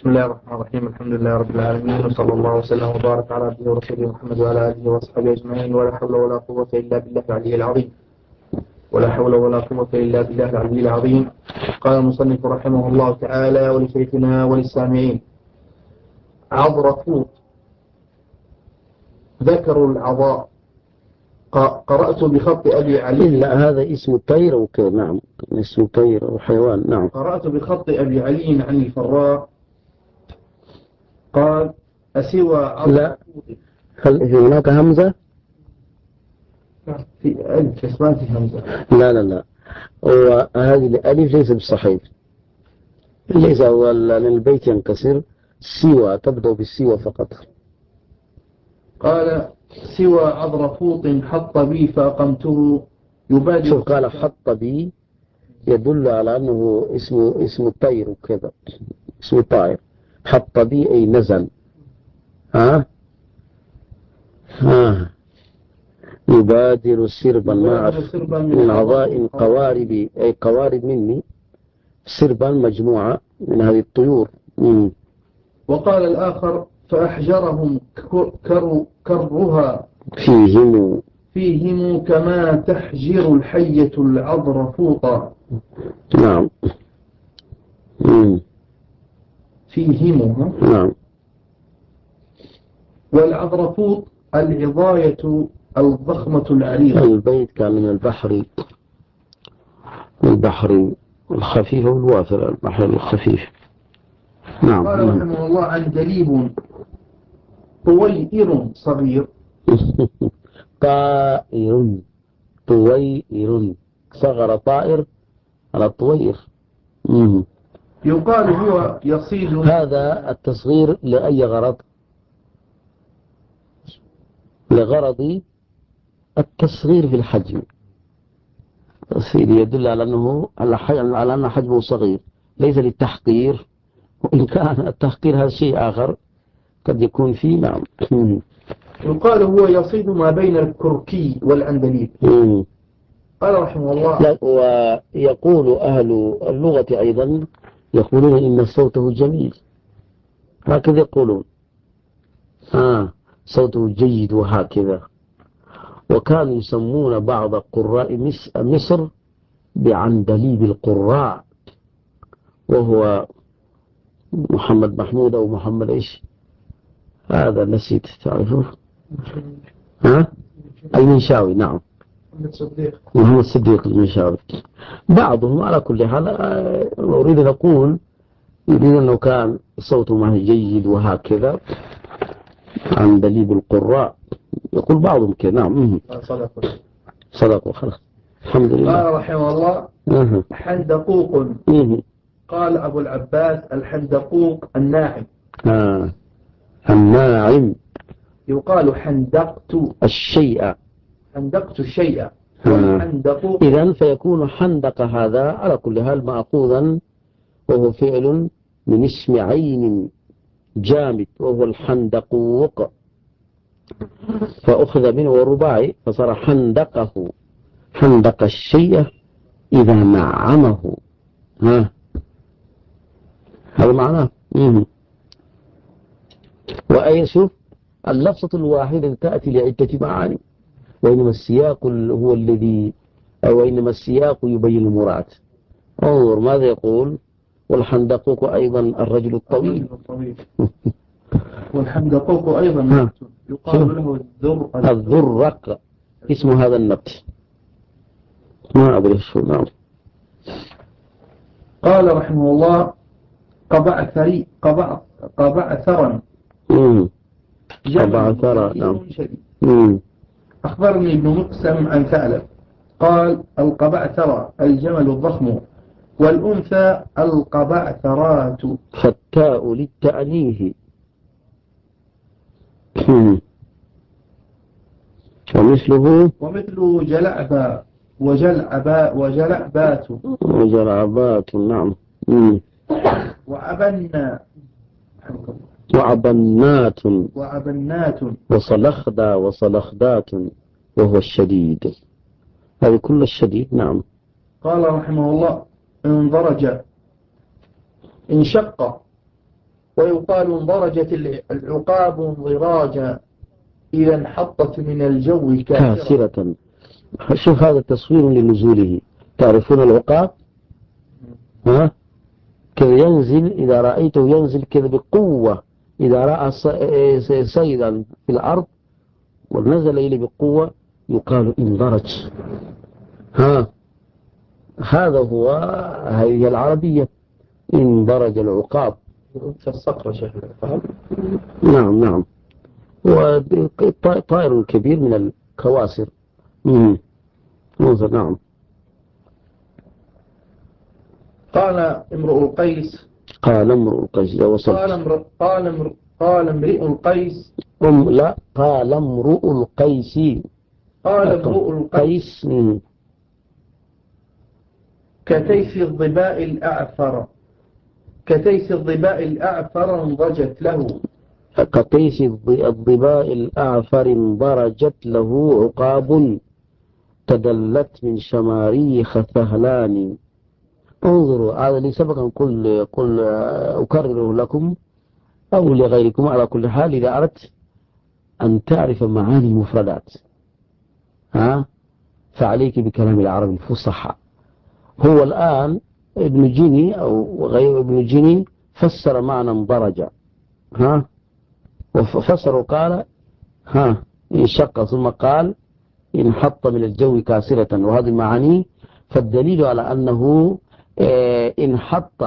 بسم الله الرحمن الرحيم. الحمد لله رب العالمين، وصلى الله وسلم وبارك على عبده ورسوله محمد وعلى آله وصحبه أجمعين، ولا حول ولا قوة إلا بالله العلي العظيم. ولا حول ولا قوة إلا بالله العلي العظيم. قال المصنف رحمه الله تعالى: ولشيخنا وللسامعين. عضرفوت ذكروا العضاء. قرأت بخط أبي علي. لا، هذا اسم طير وكذا. نعم، اسم طير وحيوان. نعم. قرأت بخط أبي علي عن الفراء قال: أسوى لا، عضرفوت. هل هناك همزة؟ في ألف اسمها همزة. لا، وهذه الألف ليس بالصحيح، ليس هو البيت ينكسر. سوى تبدأ بالسوى فقط. قال: سوى عضرفوط حط بي فأقمته يبادر. شوف، قال حط بي يدل على أنه اسم طير وكذا، اسم طائر. حط بي أي نزل. ها يبادر سربا من عضاء قوارب، أي قوارب مني. سربا مجموعة من هذه الطيور. وقال الآخر: فأحجرهم كرها فيهم كما تحجر الحية العضرفوط. نعم. فيهم. نعم. والعضرفوط العضاية الضخمة العريضة. البيت كان من البحر الخفيف والوافر، البحر الخفيف. نعم. قال رحمه الله: عن دليب طويئر صغير. طائر، طويئر، صغر طائر على طويئر. يقال هو يصيد. هذا التصغير لأي غرض؟ لغرض التصغير في الحجم. التصغير يدل على أن حجمه صغير، ليس للتحقير، وإن كان التحقير هذا شيء آخر قد يكون فيه. نعم. يقال هو يصيد ما بين الكركي والعندليب. قال رحمه الله: لا، ويقول أهل اللغة أيضا، يقولون إن صوته جميل، هكذا يقولون. صوته جيد وهكذا. وكانوا يسمون بعض قراء مصر بعندليب القراء، وهو محمد محمود أو محمد إيش، هذا نسيت تعرفه. المنشاوي. نعم، محمد الصديق المنشاوي. بعضهم على كل حال. أريد أن أقول، يريد أنه كان صوته معه جيد وهكذا، عندليب القراء، يقول بعضهم كذا. نعم. صدقوا خلاص، الحمد لله. قال رحمه الله: حندقوق. قال أبو العباس: الحندقوق الناعم. الناعم. يقال حندقت الشيء. إذن فيكون حندق هذا على كل حال مأخوذا، وهو فعل من اسم عين جامد، وهو الحندقوق، فأخذ منه رباعي فصار حندقه. حندق الشيء إذا نعمه. هذا معناه. وأي شوف، اللفظة الواحدة تأتي لعدة معاني، وإنما السياق هو الذي، أو إنما السياق يبين المراد. انظر ماذا يقول: والحندقوق أيضا الرجل الطويل. والحندقوق أيضا يقال له الذرق، اسم هذا النبت، ما أدري شو. نعم. قال رحمه الله: قبعثرا. نعم. أخبرني ابن مقسم عن ثعلب قال: القبعثرة الجمل الضخم، والأنثى القبعثرات. فالتاء للتأنيه. ومثله جلعبا وجلعبات. نعم. وعبنات وصلخدات، وهو الشديد. هذه كل الشديد. نعم. قال رحمه الله: انضرج، انشق، ويقال انضرجت العقاب انضراجا إذا انحطت من الجو كاسرة. شوف هذا تصوير لنزوله. تعرفون العقاب؟ ها؟ كذا ينزل، إذا رأيته ينزل كذا بقوة، إذا رأى صيدا في الأرض ونزل إليه بقوة يقال اندرج. هذا هو، هذه العربية، اندرج العقاب. الصقر شيخ فهم؟ نعم نعم. وطائر كبير من الكواسر. نعم. قال امرؤ القيس إذا وصلت. قال امرئ القيس لا، قال امرؤ القيس. قال امرؤ القيس كتيس الظباء الأعفر انضجت له. كقيس الضباء الأعفر انضرجت له عقاب تدلت من شماريخ ثهلان. انظروا، هذا اللي سبق أن أكرره لكم أو لغيركم. على كل حال، إذا أردت أن تعرف معاني المفردات فعليك بكلام العرب الفصحى. هو الآن ابن جيني أو غير ابن جيني فسر معنى انضرج، وفسر وقال انشق، ثم قال انحط من الجو كاسرة، وهذه معاني. فالدليل على أنه انحط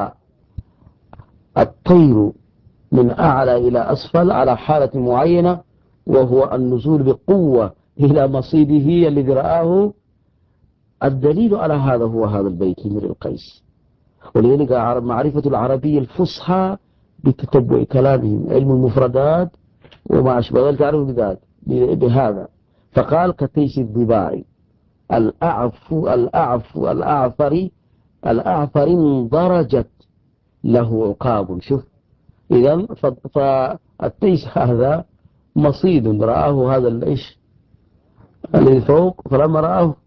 الطير من أعلى إلى أسفل على حالة معينة، وهو النزول بقوة إلى مصيده الذي رآه. الدليل على هذا هو هذا البيت من القيس. ولذلك معرفة العربية الفصحى بتتبع كلامهم، علم المفردات وما أشبه ذلك، تعرف بذلك بهذا. فقال كتيس الضباع الأعفر انضرجت له عقاب. شوف، إذن فالتيس هذا مصيد رآه هذا الإيش الذي فوق، فلما رآه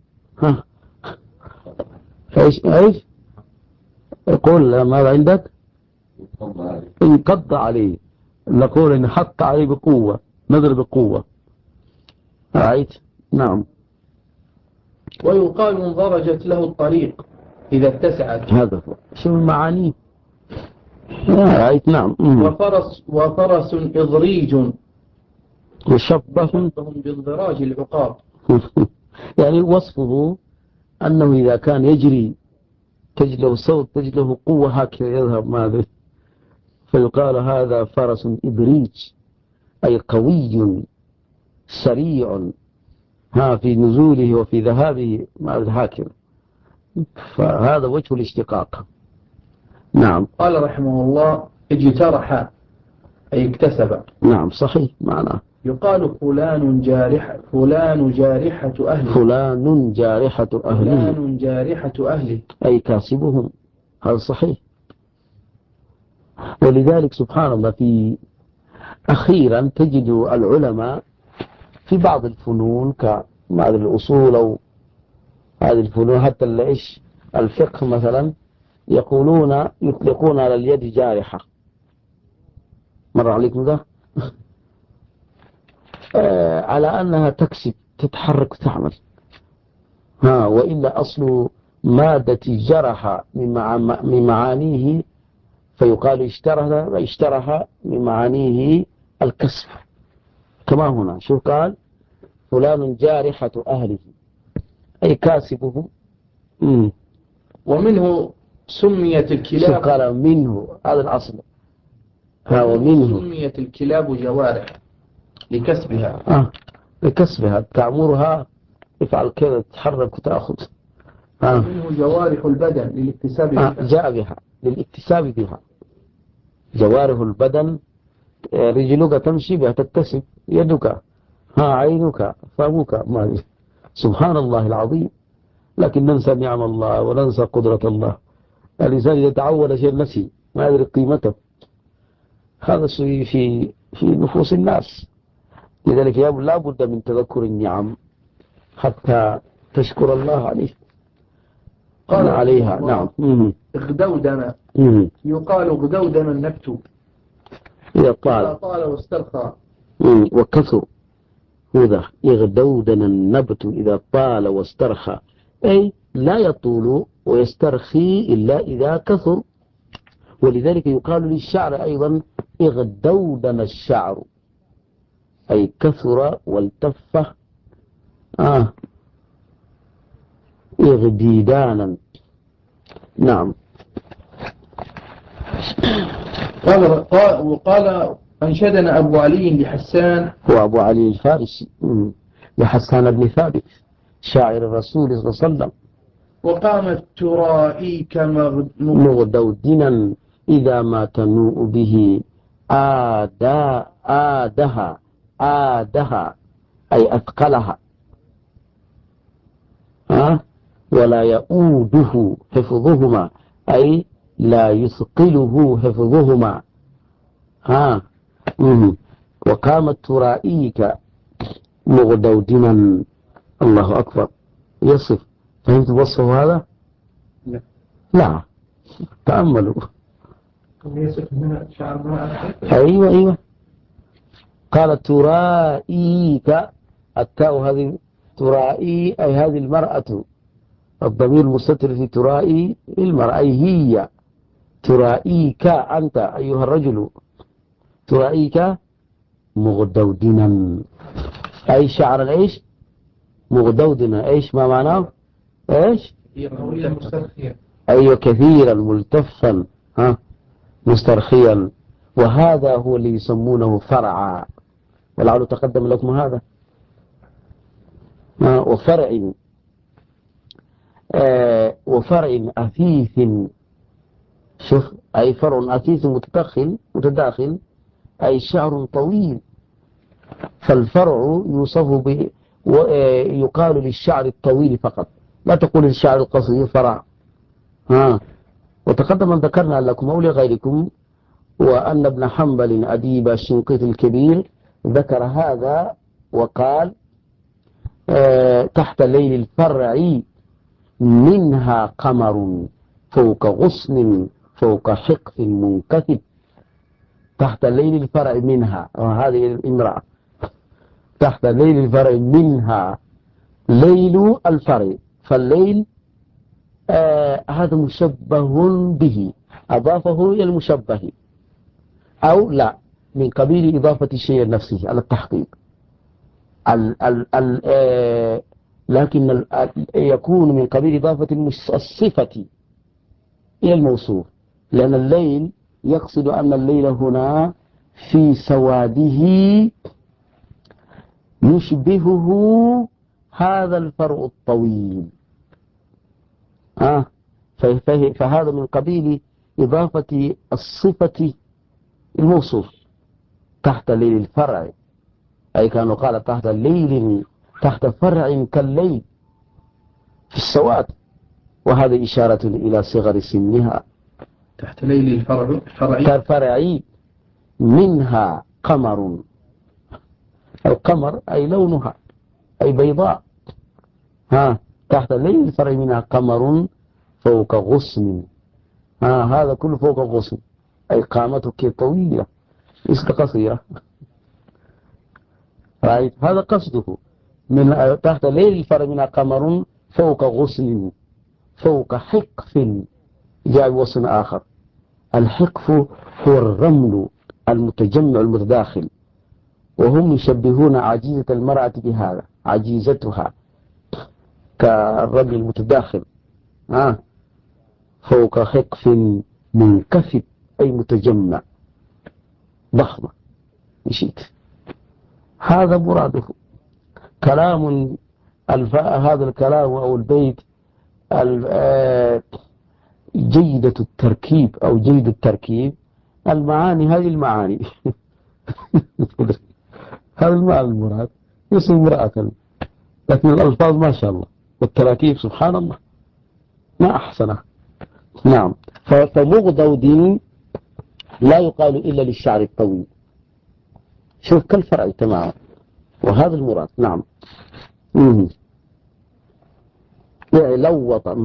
ايش يقول ماذا عندك؟ انقض عليه. نقول ان حط عليه بقوة، نظر بقوة. رأيت؟ نعم. ويقال انضرجت له الطريق إذا اتسعت. هذا هو. شو المعاني؟ رأيت؟ نعم. وفرس إضريج وشبه بانضراج العقاب. يعني وصفه أنه إذا كان يجري تجد له صوت، تجد له قوة، هكذا يذهب ماذا، فيقال هذا فرس إبريج، أي قوي سريع في نزوله وفي ذهابه ماذا هكذا. فهذا وجه الاشتقاق. نعم. قال رحمه الله اجترح أي اكتسب. نعم صحيح معناه. يقال فلان جارحة أهله. فلان جارحة أهله أي كاسبهم. هذا صحيح. ولذلك سبحان الله، في أخيرا تجد العلماء في بعض الفنون كمثل الأصول أو هذه الفنون، حتى الفقه مثلا، يطلقون على اليد جارحة. مر عليكم ذا؟ على أنها تكسب، تتحرك وتعمل. وإلا أصل مادة جرح من معانيه، فيقال اشترح من معانيه الكسب. كما هنا شو قال؟ فلان جارحة أهله أي كاسبه. ومنه سميت الكلاب. شو قال؟ منه، هذا الأصل. ومنه سميت الكلاب جوارح لكسبها تأمرها افعل كذا، تتحرك وتأخذ. ومنه جوارح البدن للاكتساب بها. جاء بها للاكتساب بها. جوارح البدن، رجلك تمشي بها تكتسب، يدك، عينك، فمك، سبحان الله العظيم. لكن ننسى نعم الله وننسى قدرة الله. الإنسان إذا تعود شيء نسي، ما يدري قيمته. هذا الشيء في نفوس الناس. لذلك لا بد من تذكر النعم حتى تشكر الله عليه. قال عليها. نعم. اغدودن. يقال اغدودن النبت إذا طال واسترخى. وكثر هذا يغدودن النبت إذا طال واسترخى، أي لا يطول ويسترخي إلا إذا كثر. ولذلك يقال للشعر أيضا اغدودن الشعر، أي كثر والتف. اغديدانا. نعم. وقال أنشدنا أبو علي لحسان، هو أبو علي الفارسي، لحسان بن ثابت شاعر الرسول صلى الله عليه وسلم. وقامت ترائيك مغدودنا إذا ما تنوء به آدها أي أثقلها، ولا يؤوده حفظهما، أي لا يثقله حفظهما. وقامت ترائيك مغدودنا. الله أكبر. يصف. فهمت وصفه هذا؟ لا تأملوا. يصف من شعر ما أيوة. قال ترائيك، التاء هذه ترائي أي هذه المرأة، الضمير المستتر في ترائي المرأة هي. ترائيك أنت أيها الرجل، ترائيك مغدودنا أي شعر إيش؟ مغدودنا إيش ما معناه؟ إيش؟ أيوة كثيرا ملتفا مسترخيا. وهذا هو اللي يسمونه فرعا، ولعله تقدم لكم هذا. وفرع أثيث. شوف، أي فرع أثيث متداخل أي شعر طويل. فالفرع يوصف ويقال للشعر الطويل فقط، لا تقول للشعر القصير فرع. وتقدم أن ذكرنا لكم أو لغيركم وأن ابن حنبل أديب الشنقيطي الكبير ذكر هذا وقال تحت ليل الفرع منها قمر فوق غصن فوق حقف منكثب. تحت ليل الفرع منها، وهذه الامرأة تحت ليل الفرع منها، ليل الفرع، فالليل هذا مشبه به، أضافه إلى المشبه أو لا، من قبيل إضافة الشيء نفسه على التحقيق. لكن يكون من قبيل إضافة الصفة إلى الموصوف، لأن الليل يقصد أن الليل هنا في سواده يشبهه هذا الفرع الطويل. فهذا من قبيل إضافة الصفة الموصوف تحت ليل الفرع، أي كانوا قال تحت الليل تحت فرع كالليل في السواد، وهذا إشارة إلى صغر سنها. تحت ليل الفرع منها قمر، القمر أي لونها أي بيضاء. تحت الليل الفرع منها قمر فوق غصن. هذا كله فوق غصن أي قامتك طويلة ليست قصيرة. رأيت هذا قصده من تحت الليل الفرع منها قمر فوق غصن فوق حقف. جاء وصن آخر، الحقف هو الرمل المتجمع المتداخل، وهم يشبهون عجيزة المرأة بهذا، عجيزتها كالرمل المتداخل. فوق حقف منكفب أي متجمع ضخمة. مشيت. هذا مراده. كلام هذا الكلام أو البيت جيدة التركيب أو جيد التركيب، المعاني هذه المعاني هذا المعنى المراد يصل امرأة، لكن الألفاظ ما شاء الله والتراكيب سبحان الله ما أحسنه. نعم. فمغدود لا يقال إلا للشعر الطويل، شوف كالفرع تماما، وهذا المراد. نعم. لوط.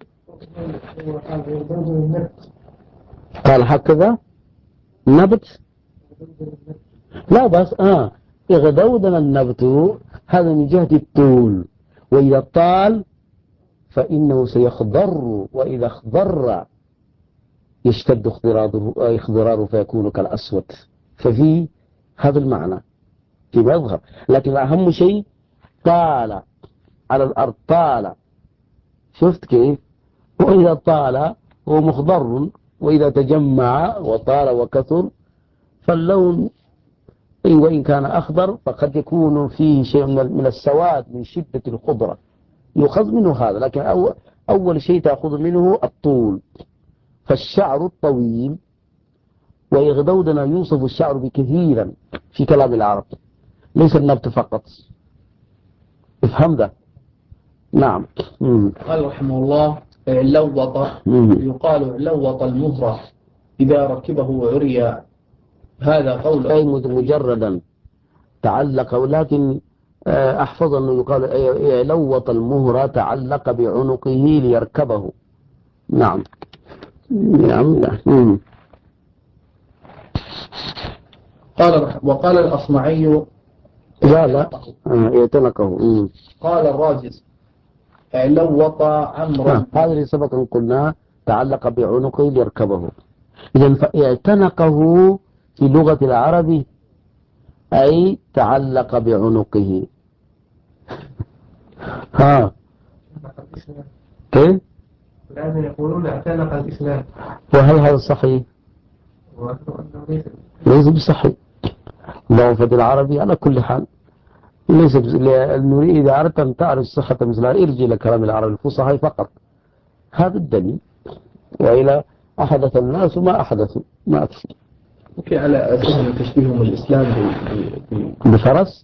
قال هكذا نبت لا بس اغدودن النبت هذا من جهة الطول، وإذا طال فإنه سيخضر، وإذا اخضر يشتد اخضراره فيكون كالأسود. ففي هذا المعنى في مظهر، لكن أهم شيء طال على الأرض، طال، شفت كيف؟ وإذا طال هو مخضر، وإذا تجمع وطال وكثر فاللون وإن كان أخضر فقد يكون فيه شيء من السواد من شدة الخضرة، يؤخذ منه هذا. لكن أول شيء تأخذ منه الطول، فالشعر الطويل، ويغدودنا يوصف الشعر بكثيرا في كلام العرب، ليس النبت فقط. افهم ذا. نعم. قال رحمه الله: لوط، يقال لوط المهرة إذا ركبه عري. هذا قوله أي مجردا تعلق، ولكن أحفظ أنه يقال لوط المهرة تعلق بعنقه ليركبه. نعم. نعم. وقال الأصمعي: لا يتنقه. قال الراجز: لوط عمرا. هذا اللي سبق أن قلنا تعلق بعنقه ليركبه. إذن فاعتنقه في لغة العرب أي تعلق بعنقه. كيف؟ الآن يقولون اعتنق الإسلام، وهل هذا صحيح؟ ليس بصحيح. ضعف العربي على كل حال ليس نريد. إذا أردت أن تعرف صحة مثلها ارجع إلى كلام العرب الفصحى فقط، هذا الدليل. وإلى أحدث الناس ما أحدثوا ما أكثر. وفي على أساس تشبيههم الإسلام بفرس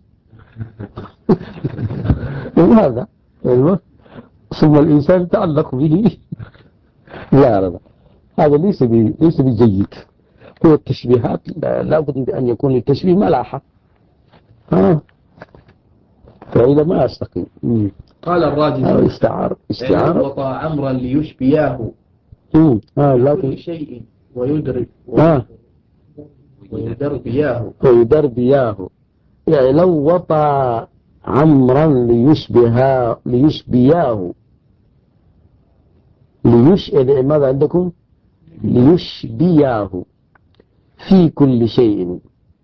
وهذا ثم الإنسان يتعلق به. لا هذا ليس بجيد. هو التشبيهات لا بد أن يكون للتشبيه ملاحة، فإذا ما أستقيم. قال الراجل: استعار وطى عمرا ليشبياه كل شيء ويدر بياه. يعني لو وطى عمرا ليشبياه. ماذا عندكم؟ ليشبياه في كل شيء،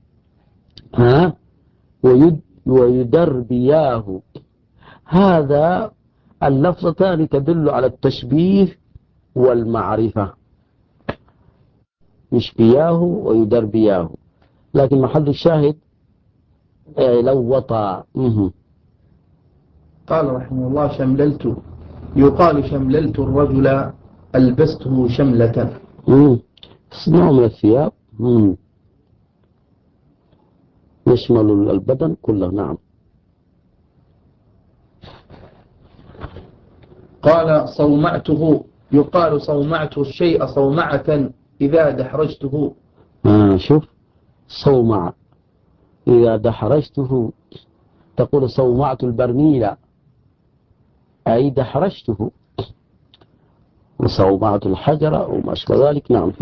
ويدربياه. هذا اللفظتان تدل على التشبيه والمعرفة، يشبياه ويدربياه، لكن محل الشاهد لو وطى. قال رحمه الله: يقال شمللت الرجل، ألبسته شملة. نوع من الثياب يشمل البدن كله. نعم. قال صومعته، يقال صومعت الشيء صومعة إذا دحرجته. شوف، صومع إذا دحرجته، تقول صومعت البرميل أي دحرجته، وصومعت الحجر وما أشبه ذلك. نعم.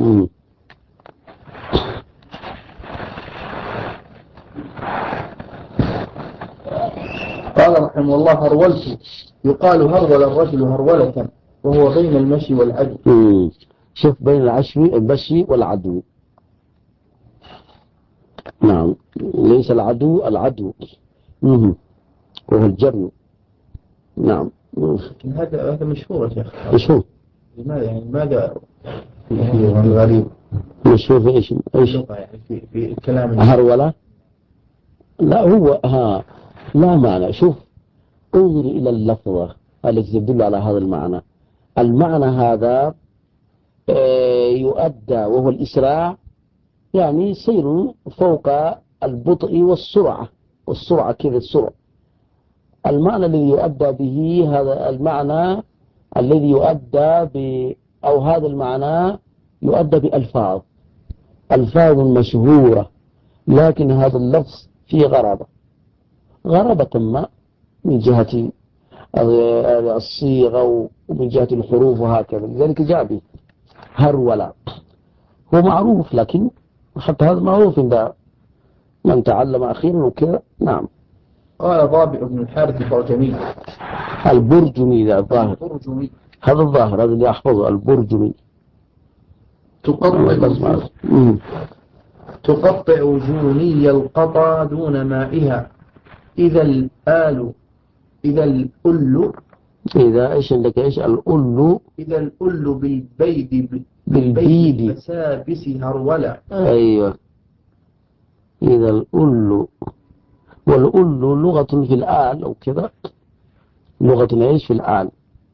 قال رحمه الله: هرولت، يقال هرول الرجل هرولة، وهو بين المشي والعدو. شوف، بين المشي والعدو. نعم، ليس العدو وهو الجري. نعم. هذا مشهور يا شيخ. مشهور. لماذا يعني ماذا الغريب؟ مشهور في ايش؟ يعني في الكلام هرولة. لا هو لا معنى. شوف، انظر إلى اللفظة التي تدل على هذا المعنى. المعنى هذا يؤدى وهو الإسراع، يعني سير فوق البطء والسرعة كذا السرعة. المعنى الذي يؤدى به هذا المعنى الذي يؤدى أو هذا المعنى يؤدى بألفاظ مشهورة، لكن هذا اللفظ فيه غرابة ما من جهة الصيغة ومن جهة الحروف وهكذا، لذلك جاء به هرولة. هو معروف، لكن حتى هذا معروف عند من تعلم أخيرا وكذا. نعم. قال ضابئ بن الحارث البرجمي. البرجمي ذا الظاهر، البرجمي هذا الظاهر، هذا اللي أحفظه، البرجمي. تقطع جوني القطا دون مائها إذا إيش عندك إيش الأل، إذا الأل بالبيد بسابس هرولا. أيوة، إذا الأل، والأل لغة في الآل أو كذا، لغة إيش في الآل.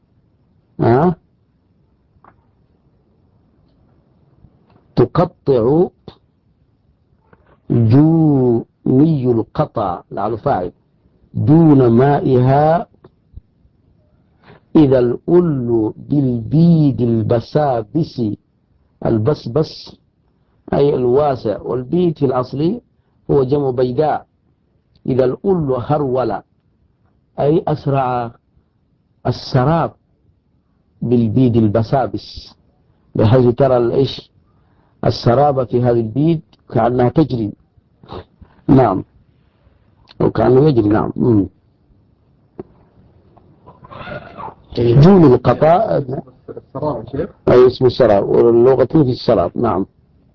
تقطع جوني القطع لعل فاعل دون مائها إذا الأل بالبيد البسابس، البسبس أي الواسع، والبيد في الأصل هو جمع بيداء. إذا الأل هرول أي أسرع السراب بالبيد البسابس، بحيث ترى الإيش السرابة في هذه البيد كأنها تجري. نعم، وكأنه يجري. نعم. جون القطاء أي اسم السراب، واللغة في السراب. نعم.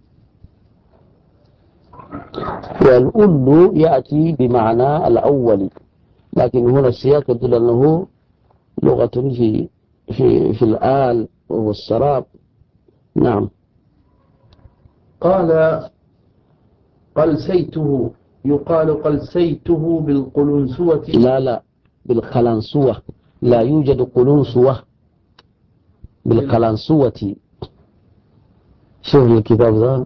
والأل يأتي بمعنى الأول، لكن هنا السياق يدل أنه لغة في الآل وهو السراب. نعم. قال قلسيته، يقال قلسيته بالقلنسوة. لا بالقلنسوة، لا يوجد قلنسوة، بالقلنسوة. شوف الكتاب ذا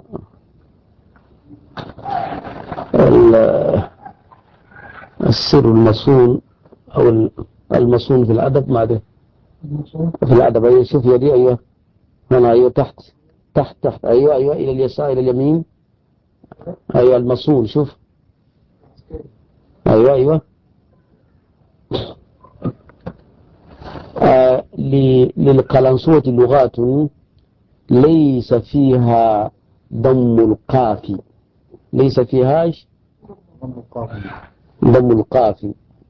السر المصون أو المصون في الأدب، ما ده في الأدب. أيوة شوف يدي، أيوة هنا، أيوة تحت أيوة إلى اليسار إلى اليمين، أيوة المصون، شوف أيوة للقلنسوة لغات ليس فيها ضم القاف، ليس فيها ضم القاف.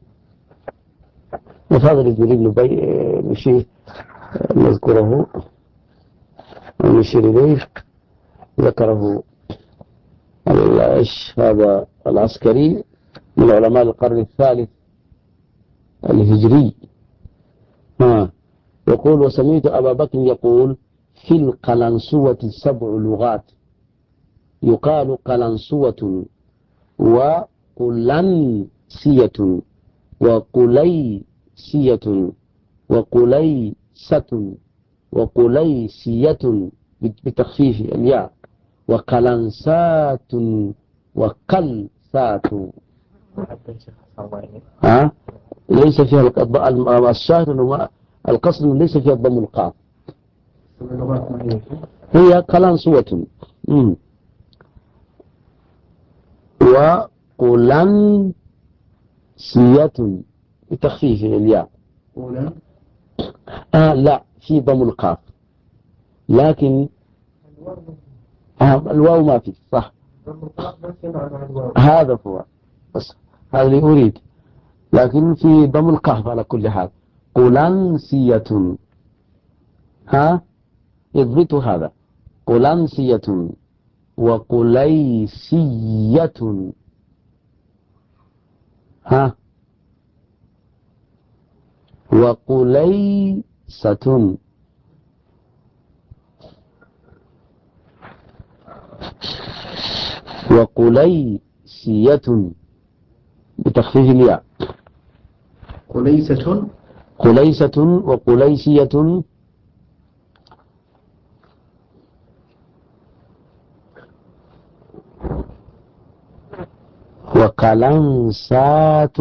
وفضل يريد نشيء نذكره ونشير إليه، ذكره هذا العسكري من علماء القرن الثالث الهجري. يقول: وسمعت أبا بكر يقول: في القلنسوة 7 لغات، يقال قلنسوة وقلنسية وقليسية وقليسة وقليسية بتخفيف الياء، وقلنسات وقلسات. ليس فيها الشاهد، القصد ليس فيها الضم القاف، هي قلنسوة وقلنسية بتخفيف الياء. لا، في ضم القاف، لكن الواو ما في، صح، هذا هو بس، هذا اللي أريد، لكن في ضم القاف على كل حال. قلنسية، اضبطوا هذا، قلنسية وقليسية، وقليسة وقليسية بتخفيف الياء. قليسة وقليسية وقلنسات،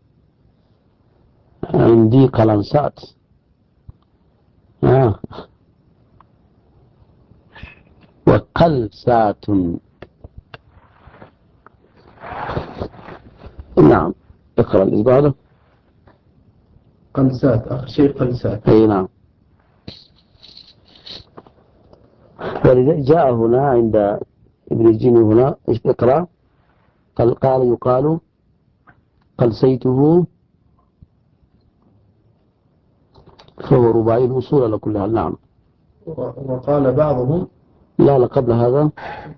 عندي قلنسات. وقلسات. نعم. اقرأ اللي بعده. قلسات، أخ شيء قلسات. أي نعم. ولذلك جاء هنا عند ابن الجيني هنا، اقرأ. قال يقال قلسيته، فهو رباعي الوصول على كل حال. نعم. وقال بعضهم لا قبل هذا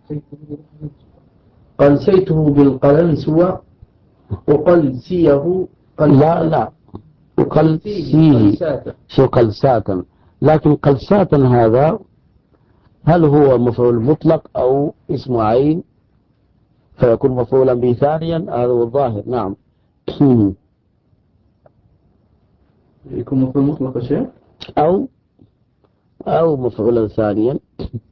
قلسيته بالقلنسوة وقلسيه لا قلسيه شو قلساتا، لكن قلساتا هذا هل هو مفعول مطلق أو اسم عين فيكون مفعولا به ثانيا؟ هذا هو الظاهر. نعم. يكون مفعول مطلق شيء أو مفعولا ثانيا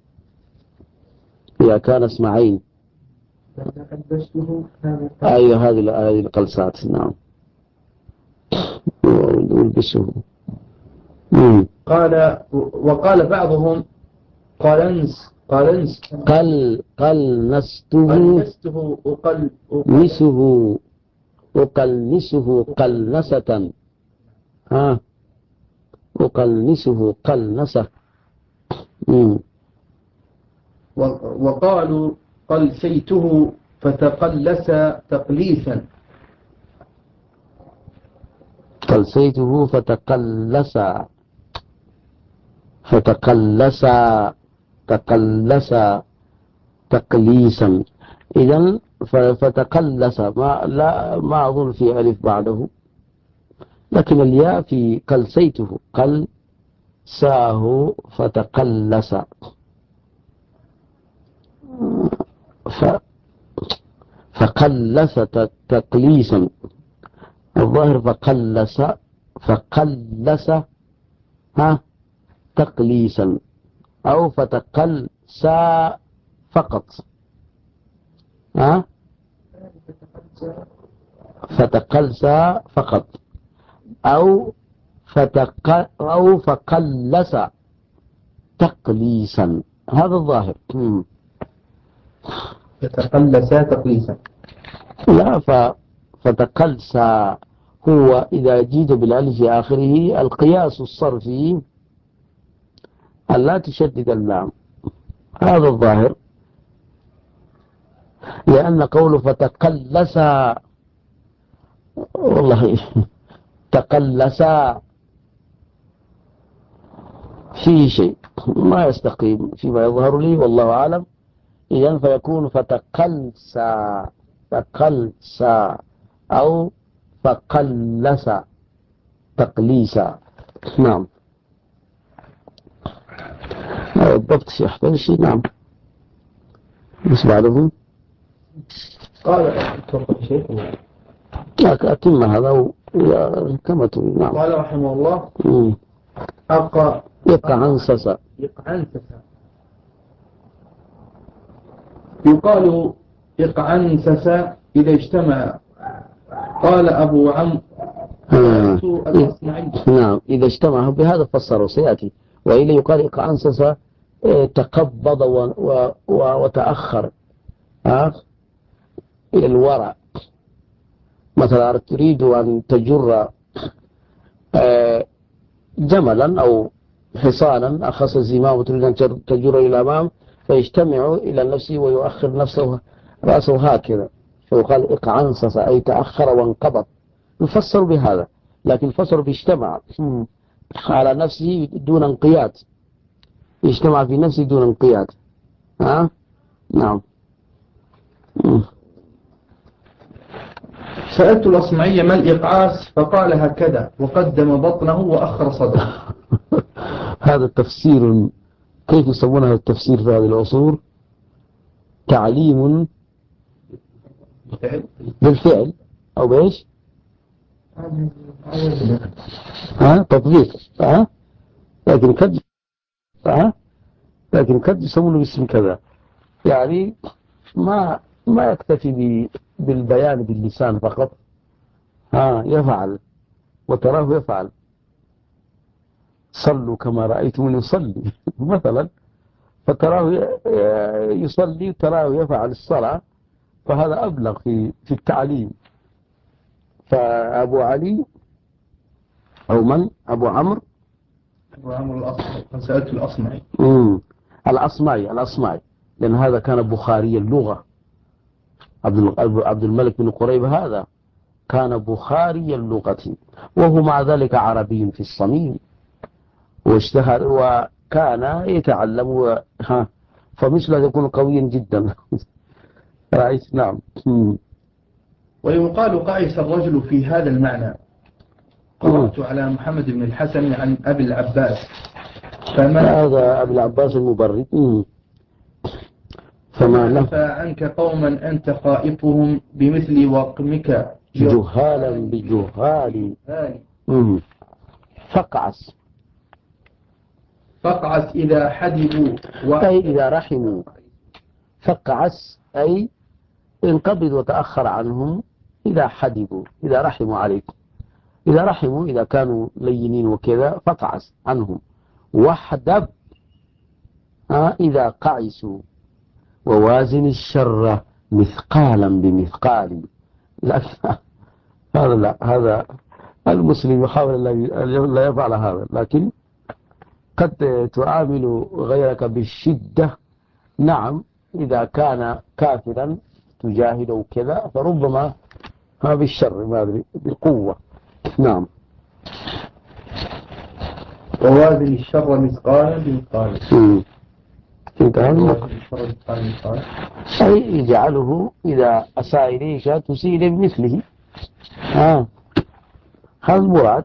إذا كان اسم عين. أيوة هذه القلسات. نعم. والبسه. وقال بعضهم قلنسته أقلنسه قلنسة. أقلنسه قلنسة. وقالوا قلسيته فتقلس تقليسا. قلسيته فتقلس تقليسا. إذن فتقلس ما أظن في ألف بعده، لكن الياء في قلسيته قلساه فتقلس فقلس تقليسا. الظاهر فقلس تقليسا أو فتقلسا فقط. فتقلسا فقط أو فقلس تقليسا. هذا الظاهر. فتقلس تقليسا. لا فتقلسا هو إذا جيت بالألف في آخره القياس الصرفي ألا تشدد اللام. هذا الظاهر، لأن قوله فتقلس والله تقلسا فيه شيء ما يستقيم فيما يظهر لي والله أعلم. إذن فيكون فتقلسا أو فقلس تقليسا. نعم. الضبط يحتاج شيء. نعم. بس بعده قال شيخ أتم هذا كما تقول. نعم. قال رحمه الله يقعنسس يقال إقعنسس إذا اجتمع. قال أبو عمرو الأصمعي. نعم. إذا اجتمع بهذا فسره سيأتي. وإلا يقال إقعنسس تقبض وتأخر إلى الوراء. مثلا تريد أن تجر جملا أو حصانا أخص الزمام وتريد أن تجر إلى الأمام فيجتمع إلى نفسه ويؤخر نفسه رأسه هكذا فيقال إقعنسس أي تأخر وانقبض. يفسر بهذا، لكن فسر باجتمع على نفسه دون انقياد، يجتمع في نفسه دون انقياد. نعم. سألت الأصمعي ما الإقعاس فقال هكذا وقدم بطنه وأخر صدره. هذا التفسير كيف يسمونه التفسير في هذه العصور؟ تعليم بالفعل أو بإيش؟ تطبيق. لكن قد يسمونه باسم كذا، يعني ما يكتفي بالبيان باللسان فقط. يفعل وتراه يفعل. صلوا كما رأيتموني يصلي مثلا، فتراه يصلي وتراه يفعل الصلاة، فهذا أبلغ في التعليم. فأبو علي أو من أبو عمرو الأصمعي. سألت الأصمعي. الأصمعي لأن هذا كان بخاري اللغة، عبد الملك بن قريب هذا كان بخاري اللغة، وهو مع ذلك عربي في الصميم، واشتهر وكان يتعلم فمثله يكون قويا جدا. رأيت؟ نعم. ويقال قعس الرجل في هذا المعنى. قرأت على محمد بن الحسن عن أبي العباس هذا أبي العباس المبرد. فما نفى عنك قوما أنت خائفهم بمثل وقمك جهالا بجهال. فقعس إذا حدبوا أي إذا رحموا. فقعس أي انقبض وتأخر عنهم إذا حدبوا، إذا رحموا عليكم، إذا رحموا، إذا كانوا لينين وكذا فقعس عنهم. وحدب إذا قعسوا. ووازن الشر مثقالا بمثقال. لكن هذا لا، هذا المسلم يحاول أن لا يفعل هذا، لكن قد تعامل غيرك بالشدة. نعم، إذا كان كافرا تجاهده كذا فربما بالشر، ما أدري، بالقوة. نعم. ووازن الشر مثقالا بمثقال. أي يجعله إذا أساء إليك تسيء بمثله. هذا المراد،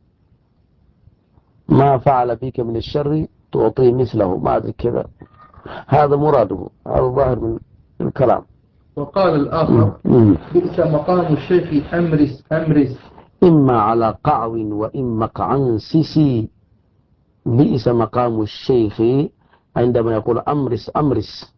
ما فعل بك من الشر تعطيه مثله، ما أدري كذا، هذا مراده، هذا ظاهر من الكلام. وقال الآخر بئس مقام الشيخ أمرس إما على قعو وإما قعنسسي. بئس مقام الشيخ عندما يقول أمرس.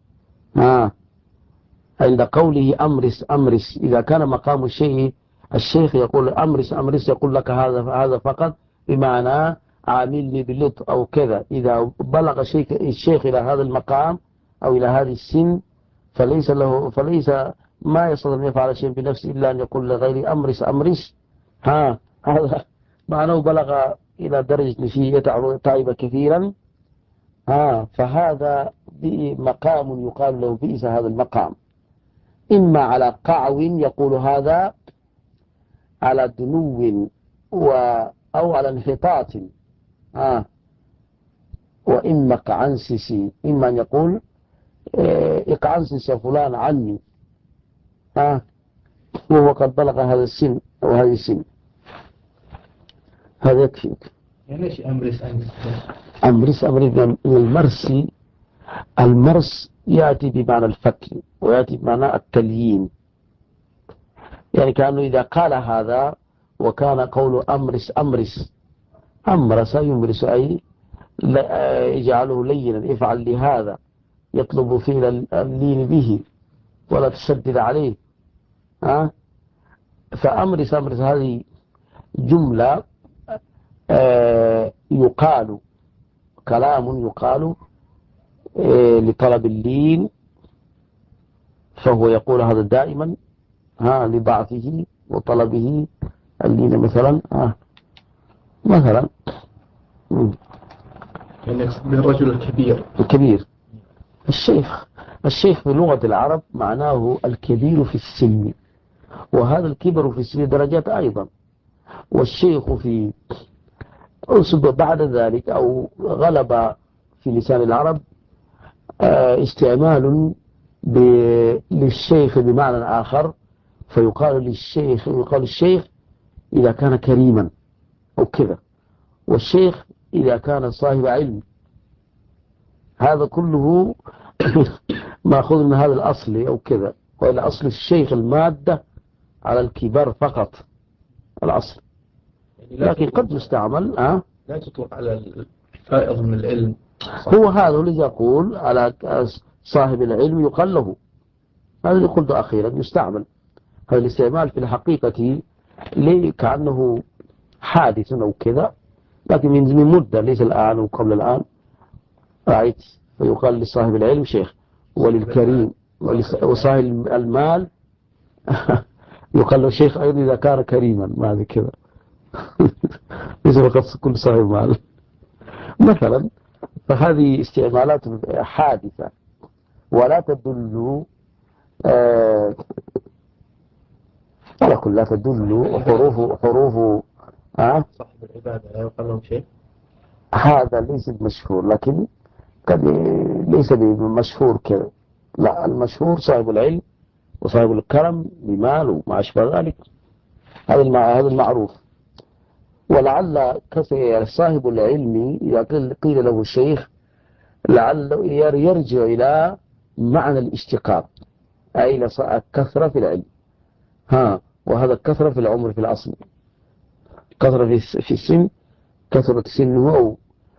عند قوله أمرس إذا كان مقام الشيخ يقول أمرس يقول لك هذا فقط، بمعنى عاملني باللطف أو كذا. إذا بلغ الشيخ إلى هذا المقام أو إلى هذه السن فليس ما يستطيع أن يفعل شيء بنفسه إلا أن يقول لغيره أمرس. هذا معناه بلغ إلى درجة نفسية تعب كثيرا. فهذا مقام يقال له بئس هذا المقام. إما على قعو يقول هذا على دنو أو على انحطاط. وإما قعنسسي، إما أن يقول اقعنسس فلان عني، وهو قد بلغ هذا السن أو هذه السن. هذا يكفيك. يعني ايش أمرس من المرس يأتي بمعنى الفك ويأتي بمعنى التليين. يعني كأنه إذا قال هذا وكان قول أمرس يمرس، أي يجعله لينا، افعل لهذا، يطلب فعل اللين به ولا تشدد عليه. فأمرس هذه جملة يقال، كلام يقال لطلب اللين، فهو يقول هذا دائما لضعفه وطلبه اللين مثلا. يعني بالرجل الكبير. الشيخ في لغة العرب معناه الكبير في السن، وهذا الكبر في السن درجات أيضا. والشيخ في أنصب بعد ذلك أو غلب في لسان العرب استعمال للشيخ بمعنى آخر، فيقال الشيخ إذا كان كريما أو كذا، والشيخ إذا كان صاحب علم. هذا كله مأخوذ من هذا الأصل أو كذا، وإلى أصل الشيخ المادة على الكبار فقط الأصل، لكن قد يستعمل لا تطلق على الفائض من العلم. هو هذا الذي يقول على صاحب العلم يقال له، هذا اللي قلت أخيرا يستعمل. هذا الاستعمال في الحقيقة كأنه حادث أو كذا، لكن من مدة، ليس الآن وقبل الآن. رأيت؟ فيقال لصاحب العلم شيخ، وللكريم وصاحب المال يقال له شيخ أيضا إذا كان كريما، ما هذا كذا. ليس فقط كل صاحب مال مثلا. فهذه استعمالات حادثة ولا تدل آه على كل لا تدل حروف صاحب العبادة لا يقال له شيء. هذا ليس مشهور، لكن قد ليس بمشهور كذا. لا، المشهور صاحب العلم وصاحب الكرم بمال وما أشبه ذلك، هذا المعروف. ولعل صاحب العلم إذا قيل له الشيخ لعله يرجع إلى معنى الاشتقاق، أي كثرة في العلم. وهذا كثرة في العمر في الأصل، كثرة في السن، كثرة سنه أو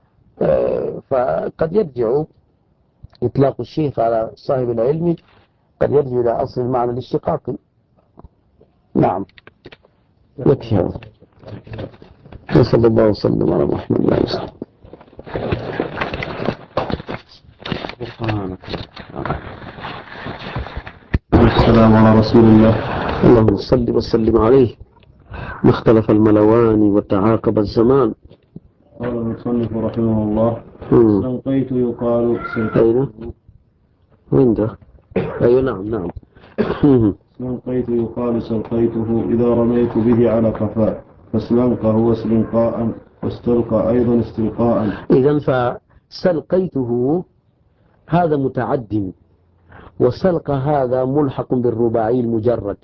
فقد يرجع إطلاق الشيخ على صاحب العلم قد يرجع إلى أصل المعنى الاشتقاقي. نعم، يكفي هذا. وصلى الله وسلم على محمد وعلى آله وصحبه. السلام على رسول الله. اللهم صل وسلم عليه. ما اختلف الملوان وتعاقب الزمان. قال المصنف رحمه الله: سلقيت يقال أين؟ وين ده؟ أيوة، نعم. سلقيت يقال سلقيته إذا رميت به على قفاه، فسلنق هو استلقاء، واستلقى أيضا استلقاء. إذن فسلقيته هذا متعد، وسلق هذا ملحق بالرباعي المجرد.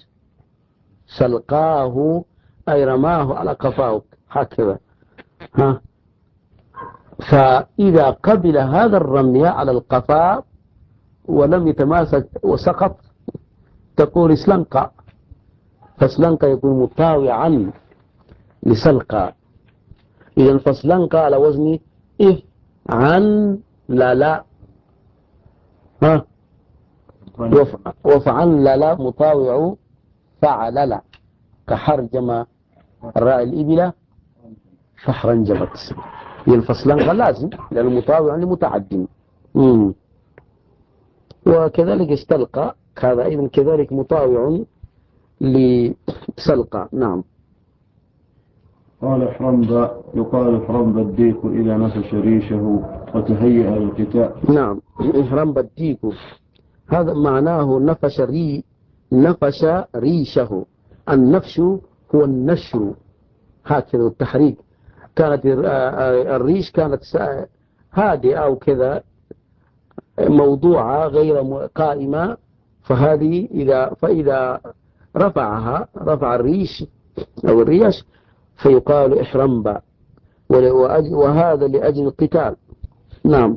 سلقاه أي رماه على قفاه هكذا. فإذا قبل هذا الرمي على القفا ولم يتماسك وسقط تقول سلنقى، فسلنقى يكون مطاوعا لسلقى. إذن فسلنقى على وزن عن لا وفعن لا مطاوع فعل لا، كحرجم الراء الإبلة فحرنجمت. الفصلان لازم لأنه مطاوع لمتعد. وكذلك استلقى هذا أيضا كذلك مطاوع لسلقى. نعم. قال حرنبا يقال حرنبا الديك إذا نفش ريشه وتهيأ للقتال. نعم، حرنبا الديك هذا معناه نفش ريشه. النفش هو النشر، هكذا التحريك. كانت الريش كانت هادئة أو كذا موضوعة غير قائمة، فهذه فإذا رفع الريش أو الريش فيقال إحرنبا، وهذا لأجل القتال. نعم.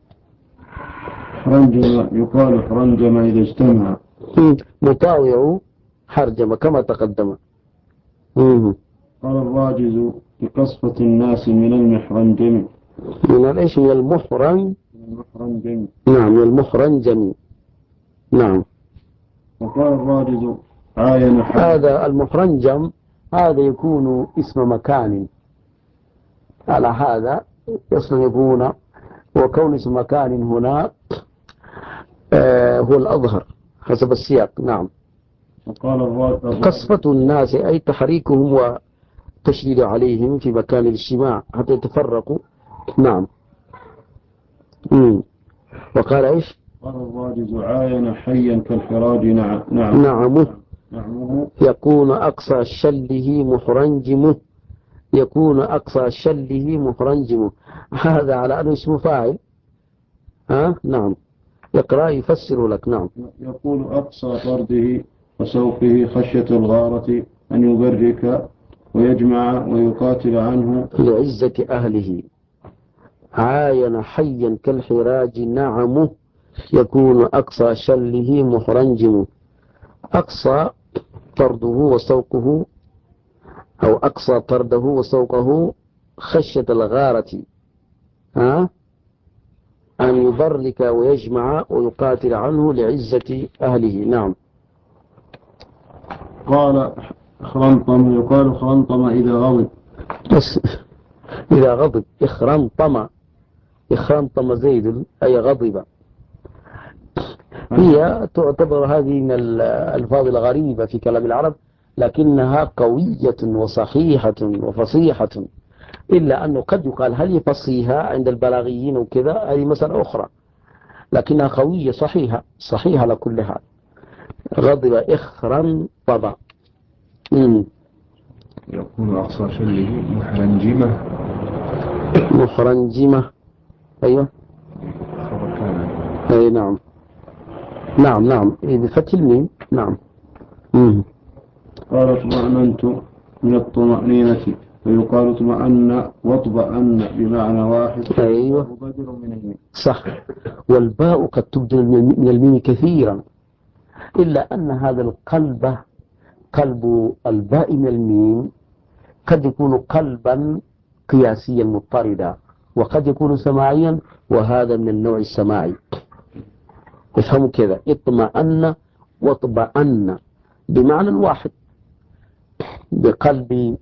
حرنجم يقال حرنجم إذا اجتمع. مطاوع حرجم كما تقدم. قال الراجز بقصفة الناس من المحرنجم. من المحرنجم. نعم، من المحرنجم. نعم. وقال الراجز عاين هذا المحرنجم هذا يكون اسم مكان، على هذا يكون، وكون اسم مكان هنا هو الأظهر حسب السياق. نعم. قصفة الناس أي تحريكهم وتشديد عليهم في مكان الاجتماع حتى يتفرقوا. نعم. وقال إيش؟ قال الراجز عاين حيا كالحراج. نعمه يكون أقصى شله محرنجمه. يكون أقصى شله محرنجمه، هذا على أنه اسم فاعل. نعم. يقرأ يفسر لك. نعم. يقول أقصى طرده وسوقه خشية الغارة أن يبرك ويجمع ويقاتل عنه لعزة أهله. عاين حيا كالحراج نعمه يكون أقصى شله محرنجمه. أقصى طرده وسوقه أو أقصى طرده وسوقه خشية الغارة أن يبرك ويجمع ويقاتل عنه لعزة أهله. نعم. قال خرنطم يقال خرنطم إذا غضب. إذا غضب إخرنطم زيد أي غضب. هي تعتبر هذه من الألفاظ الغريبة في كلام العرب، لكنها قوية وصحيحة وفصيحة، إلا أنه قد يقال هل يفصيها عند البلاغيين وكذا، هذه مسألة أخرى، لكنها قوية صحيحة على كل حال. غضب إخرا طبع. يكون أقصى شله محرنجمة. محرنجمة، أيوة. أي نعم، نعم نعم، بفتح الميم. نعم. قال اطمأننت من الطمأنينة، ويقال اطمأن واطمأن بمعنى واحد. أيوة مبادر من الميم. صح. والباء قد تبدل من الميم كثيرا، إلا أن هذا القلب، قلب الباء من الميم، قد يكون قلبا قياسيا مضطردا، وقد يكون سماعيا، وهذا من النوع السماعي. افهموا كذا، اطمأن واطمأن بمعنى واحد، بقلب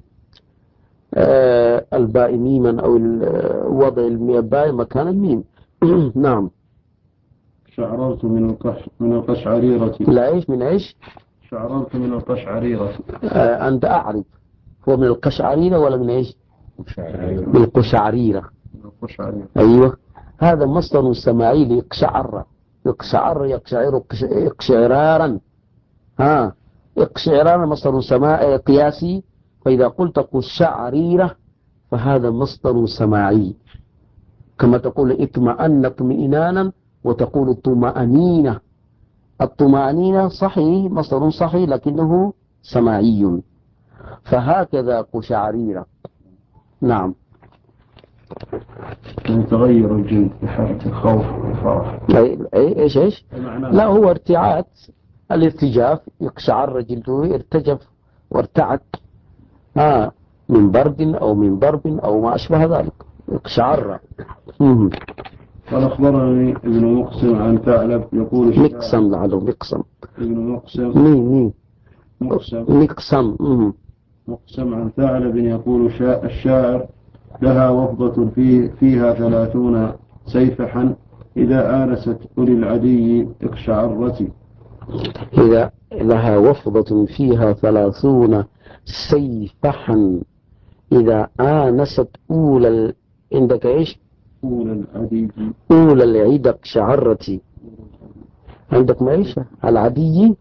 الباء ميما، أو وضع الباء مكان الميم. نعم. شعررت من القشعريرة. لا، إيش من إيش؟ شعررت من القشعريرة. أنت أعرف، هو من القشعريرة ولا من إيش؟ من القشعريرة. أيوة، هذا مصدر سماعي لإقشعر. يقشعر يقشعر إقشعرارا. إقشعرارا مصدر سماعي قياسي، فإذا قلت قشعريرة فهذا مصدر سماعي، كما تقول اطمأن اطمئنانا، وتقول طمأنينة. الطمأنينة صحيح، مصدر صحيح، لكنه سماعي، فهكذا قشعريرة. نعم. يتغير الجلد بحالة الخوف والفرح. ايش؟ لا، هو ارتعاد، الارتجاف، يقشعر جلده، ارتجف وارتعد، من برد أو من ضرب أو ما أشبه ذلك، يقشعر. قال أخبرني ابن مقسم عن ثعلب يقول مقسم، لعله مقسم. ابن مقسم مقسم عن ثعلب يقول الشاعر لها وفضة فيها 30 سيفحا، إذا آنست أولي العدي اقشعرت. إذا لها وفضة فيها 30 سيفحا، إذا آنست عندك إيش؟ أولى العيد اقشعرت. عندك ما إيش؟ العدي.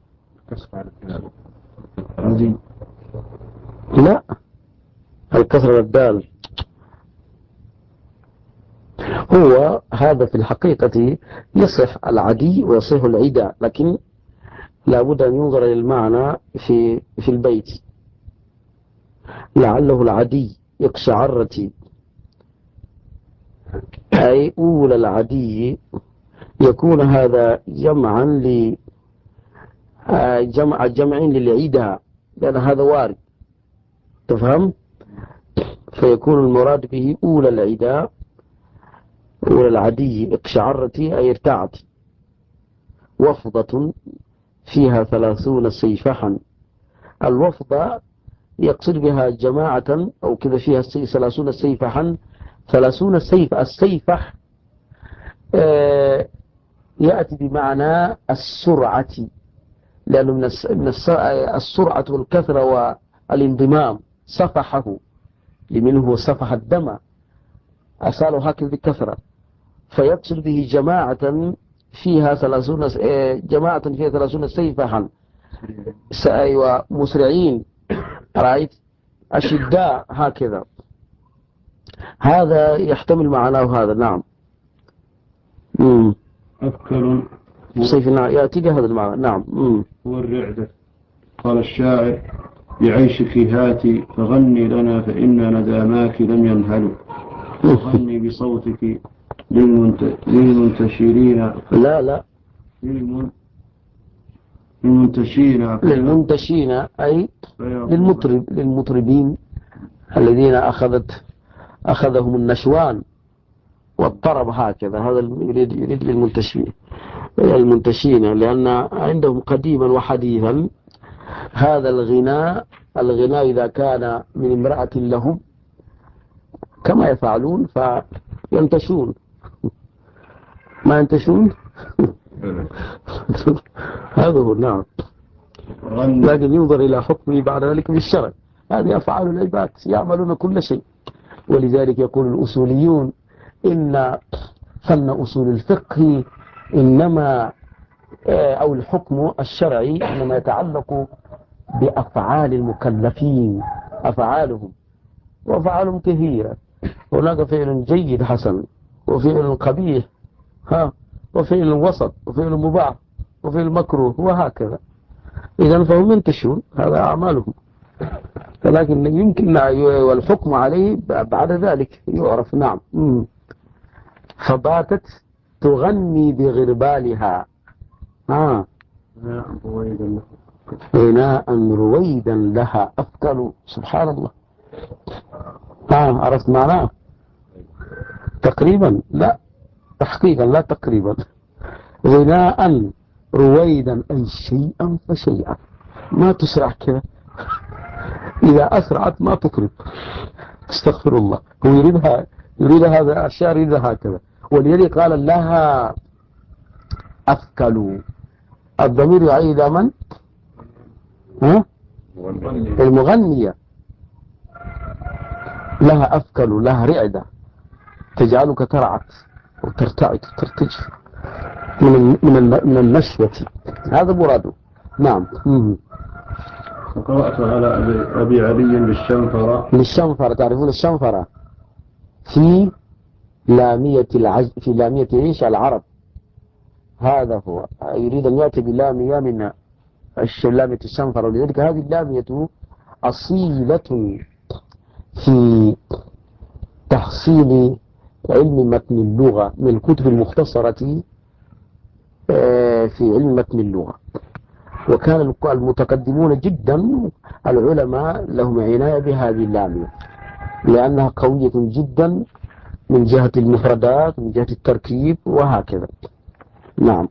عدي. لا، الكسر الدال. هو هذا في الحقيقة يصح العدي ويصح العدى، لكن لابد أن ينظر للمعنى في البيت. لعله العدي يقشعرت، أي أولى العدي، يكون هذا جمعا جمعين للعيدى، لأن هذا وارد، تفهم؟ فيكون المراد به أولى العيدى، أولى العدي اقشعرت، أي ارتعت. وفضة فيها 30 سيفحا، الوفضة يقصد بها جماعة أو كذا، فيها 30 سيفحا. 30 سيف، السيفح يأتي بمعنى السرعة، لأنه من السرعة والكثرة والانضمام. صفحه لمنه صفح الدم، أساله هكذا بكثرة، فيقصد به جماعة فيها 30 سيفحا، ومسرعين، رأيت، أشداء، هكذا. هذا يحتمل معناه هذا. نعم. أفكر سيف يأتي بهذا المعنى. نعم. هو الرعدة. قال الشاعر بعيشك هاتي فغني لنا، فإن نداماك لم ينهلوا. غني بصوتك للمنتشرين. لا، للمنتشين، أي للمطربين الذين أخذهم النشوان والطرب، هكذا. هذا يريد للمنتشين، لأن عندهم قديما وحديثا هذا الغناء إذا كان من امرأة لهم كما يفعلون فينتشون. ما ينتشون. هذا هو. نعم. لكن ينظر إلى حكمه بعد ذلك بالشرع. هذه أفعال العباد، يعملون كل شيء. ولذلك يقول الأصوليون إن فن أصول الفقه إنما أو الحكم الشرعي إنما يتعلق بأفعال المكلفين، أفعالهم، وأفعالهم كثيرة. هناك فعل جيد حسن، وفعل قبيح، وفعل وسط، وفعل مباح، وفعل مكروه، وهكذا. إذن فهم ينتشرون، هذا أعمالهم، ولكن يمكن والحكم عليه بعد ذلك يعرف. نعم. فباتت تغني بغربالها غناء رويدا لها أفكل. سبحان الله. عرفت معناه؟ تقريبا لا، تحقيقا لا تقريبا. غناء رويدا أي شيئا فشيئا، ما تسرع كذا، إذا أسرعت ما تقرب. استغفر الله. هو يريد هذا الشعر، يريد هكذا. ولذلك قال لها أفكلوا. الضمير يعيد من؟ المغنية. لها أفكل، لها رعدة تجعلك ترعد وترتعد وترتجف من النشوة. هذا مراده. نعم. وقرأت على أبي علي بالشنفرة. تعرفون الشنفرة في لامية في لامية إيش العرب. هذا هو يريد أن يأتي بلامية من لامية الشنفرة، ولذلك هذه اللامية أصيلة في تحصيل علم متن اللغة من الكتب المختصرة في علم متن اللغة. وكان المتقدمون جدا العلماء لهم عناية بهذه اللامية، لأنها قوية جدا من جهة المفردات، من جهة التركيب، وهكذا. نعم.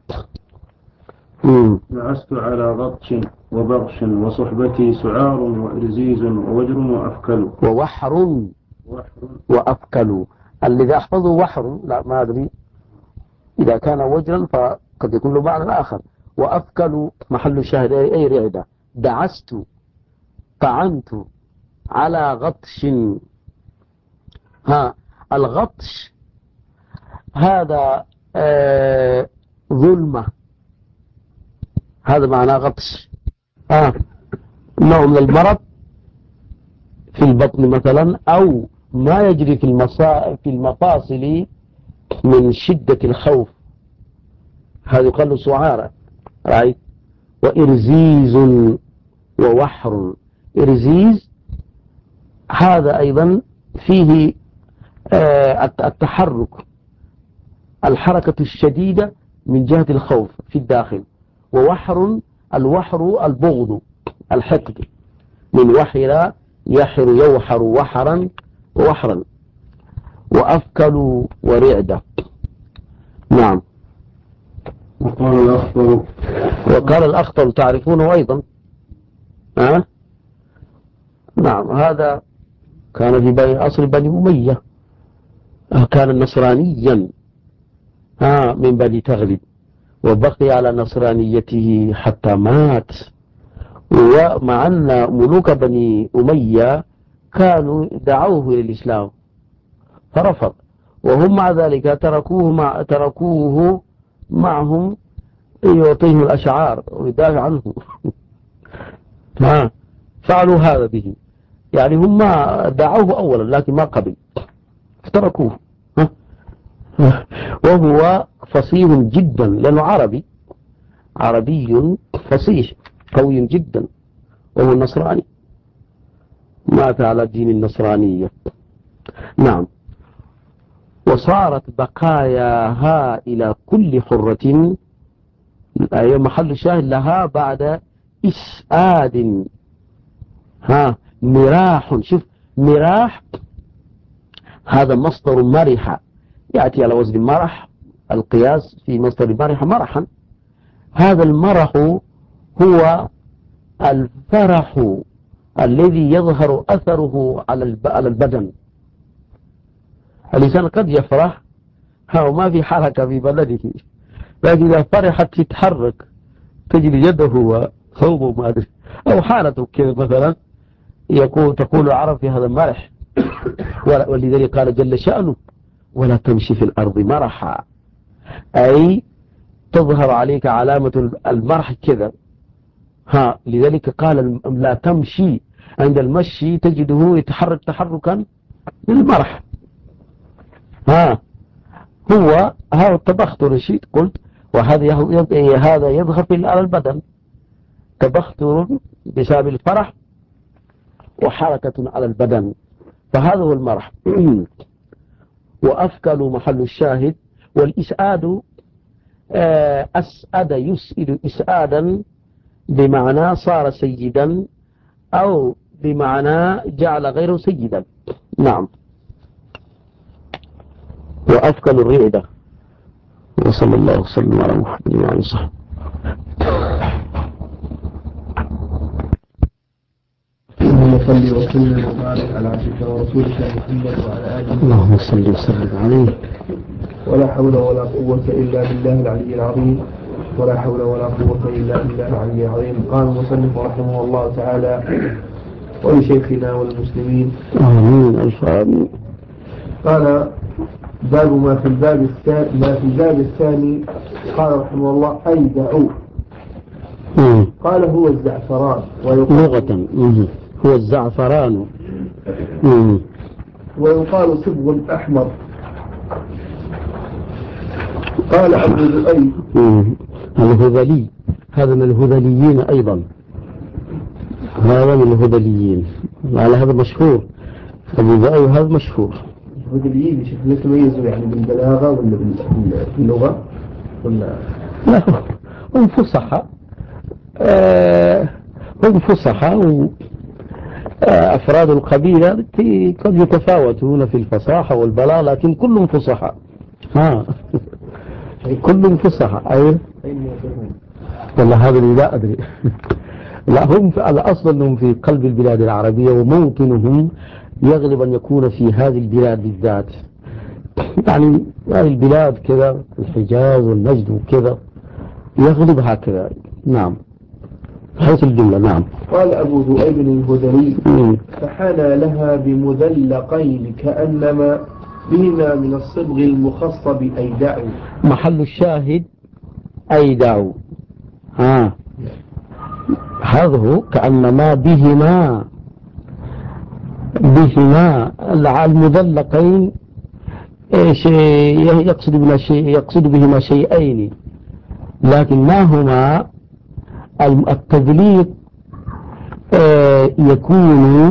نعست على غطش وبغش وصحبتي سعار وإرزيز ووجر وأفكل. ووحر وأفكل. الذي أحفظه وحر، لا ما أدري إذا كان وجرا فقد يكون له معنى آخر. وأفكل محل الشاهد أي رعدة. دعست، طعنت على غطش. الغطش هذا ظلمة، هذا معناه غطش. نوع من المرض في البطن مثلا، أو ما يجري في المفاصل من شدة الخوف، هذا يقال له سعارة. وإرزيز ووحر. إرزيز هذا أيضا فيه التحرك، الحركة الشديدة من جهة الخوف في الداخل. ووحر، الوحر البغض، الحقد، من وحر يحر يوحر وحرا ووحرا. وأفكل ورعدة. نعم. وقال الأخطل تعرفونه أيضا. نعم. هذا كان في أصل بني أمية، كان نصرانيا من بني تغلب، وبقي على نصرانيته حتى مات. ومع أن ملوك بني أمية كانوا دعوه إلى الإسلام فرفض، وهم مع ذلك تركوه معهم يعطيهم الأشعار ويدافع عنه. فعلوا هذا به، يعني هم دعوه أولا لكن ما قبل فتركوه. وهو فصيح جدا لأنه عربي فصيح قوي جدا، وهو النصراني، مات على دين النصرانية. نعم. وصارت بقاياها إلى كل حرة، محل الشاهد لها بعد إسعاد. مراح. شوف، مراح هذا مصدر مرح، يأتي على وزن مرح، القياس في مصدر مرح مرحا. هذا المرح هو الفرح الذي يظهر أثره على البدن. الإنسان قد يفرح وما في حركة في بلده، لكن إذا فرحت يتحرك، تجد يده وثوبه ما أدري، أو حالته كذا مثلا، تقول العرب في هذا المرح. ولذلك قال جل شأنه: ولا تمشي في الأرض مرحا، أي تظهر عليك علامة المرح كذا. لذلك قال لا تمشي، عند المشي تجده يتحرك تحركا للمرح. هو هذا التبختر الشيء قلت، هذا يظهر على البدن، تبختر بسبب الفرح وحركة على البدن، فهذا هو المرح. وأفكل محل الشاهد. والإسعاد أسعد يسئل إسعادا بمعنى صار سيدا، أو بمعنى جعل غيره سيدا. نعم. وأفكل الرعدة. وصلى الله وسلم على محمد وعلى صحبه. صلي وسلم وبارك على عبدك ورسولك محمد وعلى آله. اللهم صل وسلم عليه. ولا حول ولا قوة إلا بالله العلي العظيم. ولا حول ولا قوة إلا بالله العلي العظيم. قال المصنف رحمه الله تعالى: ولشيخنا والمسلمين آمين الفاضل. قال: باب ما في الباب الثاني. قال رحمه الله: أيدع. قال: هو الزعفران. لغة هو الزعفران. ويقال صبغ أحمر. قال أبو ذؤيب: الهذلي، هذا من الهذليين أيضا، هذا من الهذليين، على هذا مشهور. أبو ذؤيب هذا مشهور. الهذليين لا تميزوا يعني بالبلاغة ولا باللغة ولا لا، هم فصحى، هم فصحى. أفراد القبيلة قد يتفاوتون في الفصاحة والبلاغة، لكن كلهم فصحى. كلهم فصحى. أيوة. والله هذا اللي لا أدري. لا، هم الأصل أنهم في قلب البلاد العربية، وممكنهم يغلب أن يكون في هذه البلاد بالذات، يعني هذه البلاد كذا، الحجاز والنجد وكذا، يغلب هكذا. نعم، حيث الجملة. نعم. قال أبو ذؤيب الهذلي: فحنى لها بمذلقين كأنما بهما من الصبغ المخصب أيدع. محل الشاهد أيدع. هذا هو كأنما بهما المذلقين. يقصد بهما شيئين، لكن ما هما؟ التذليق يكون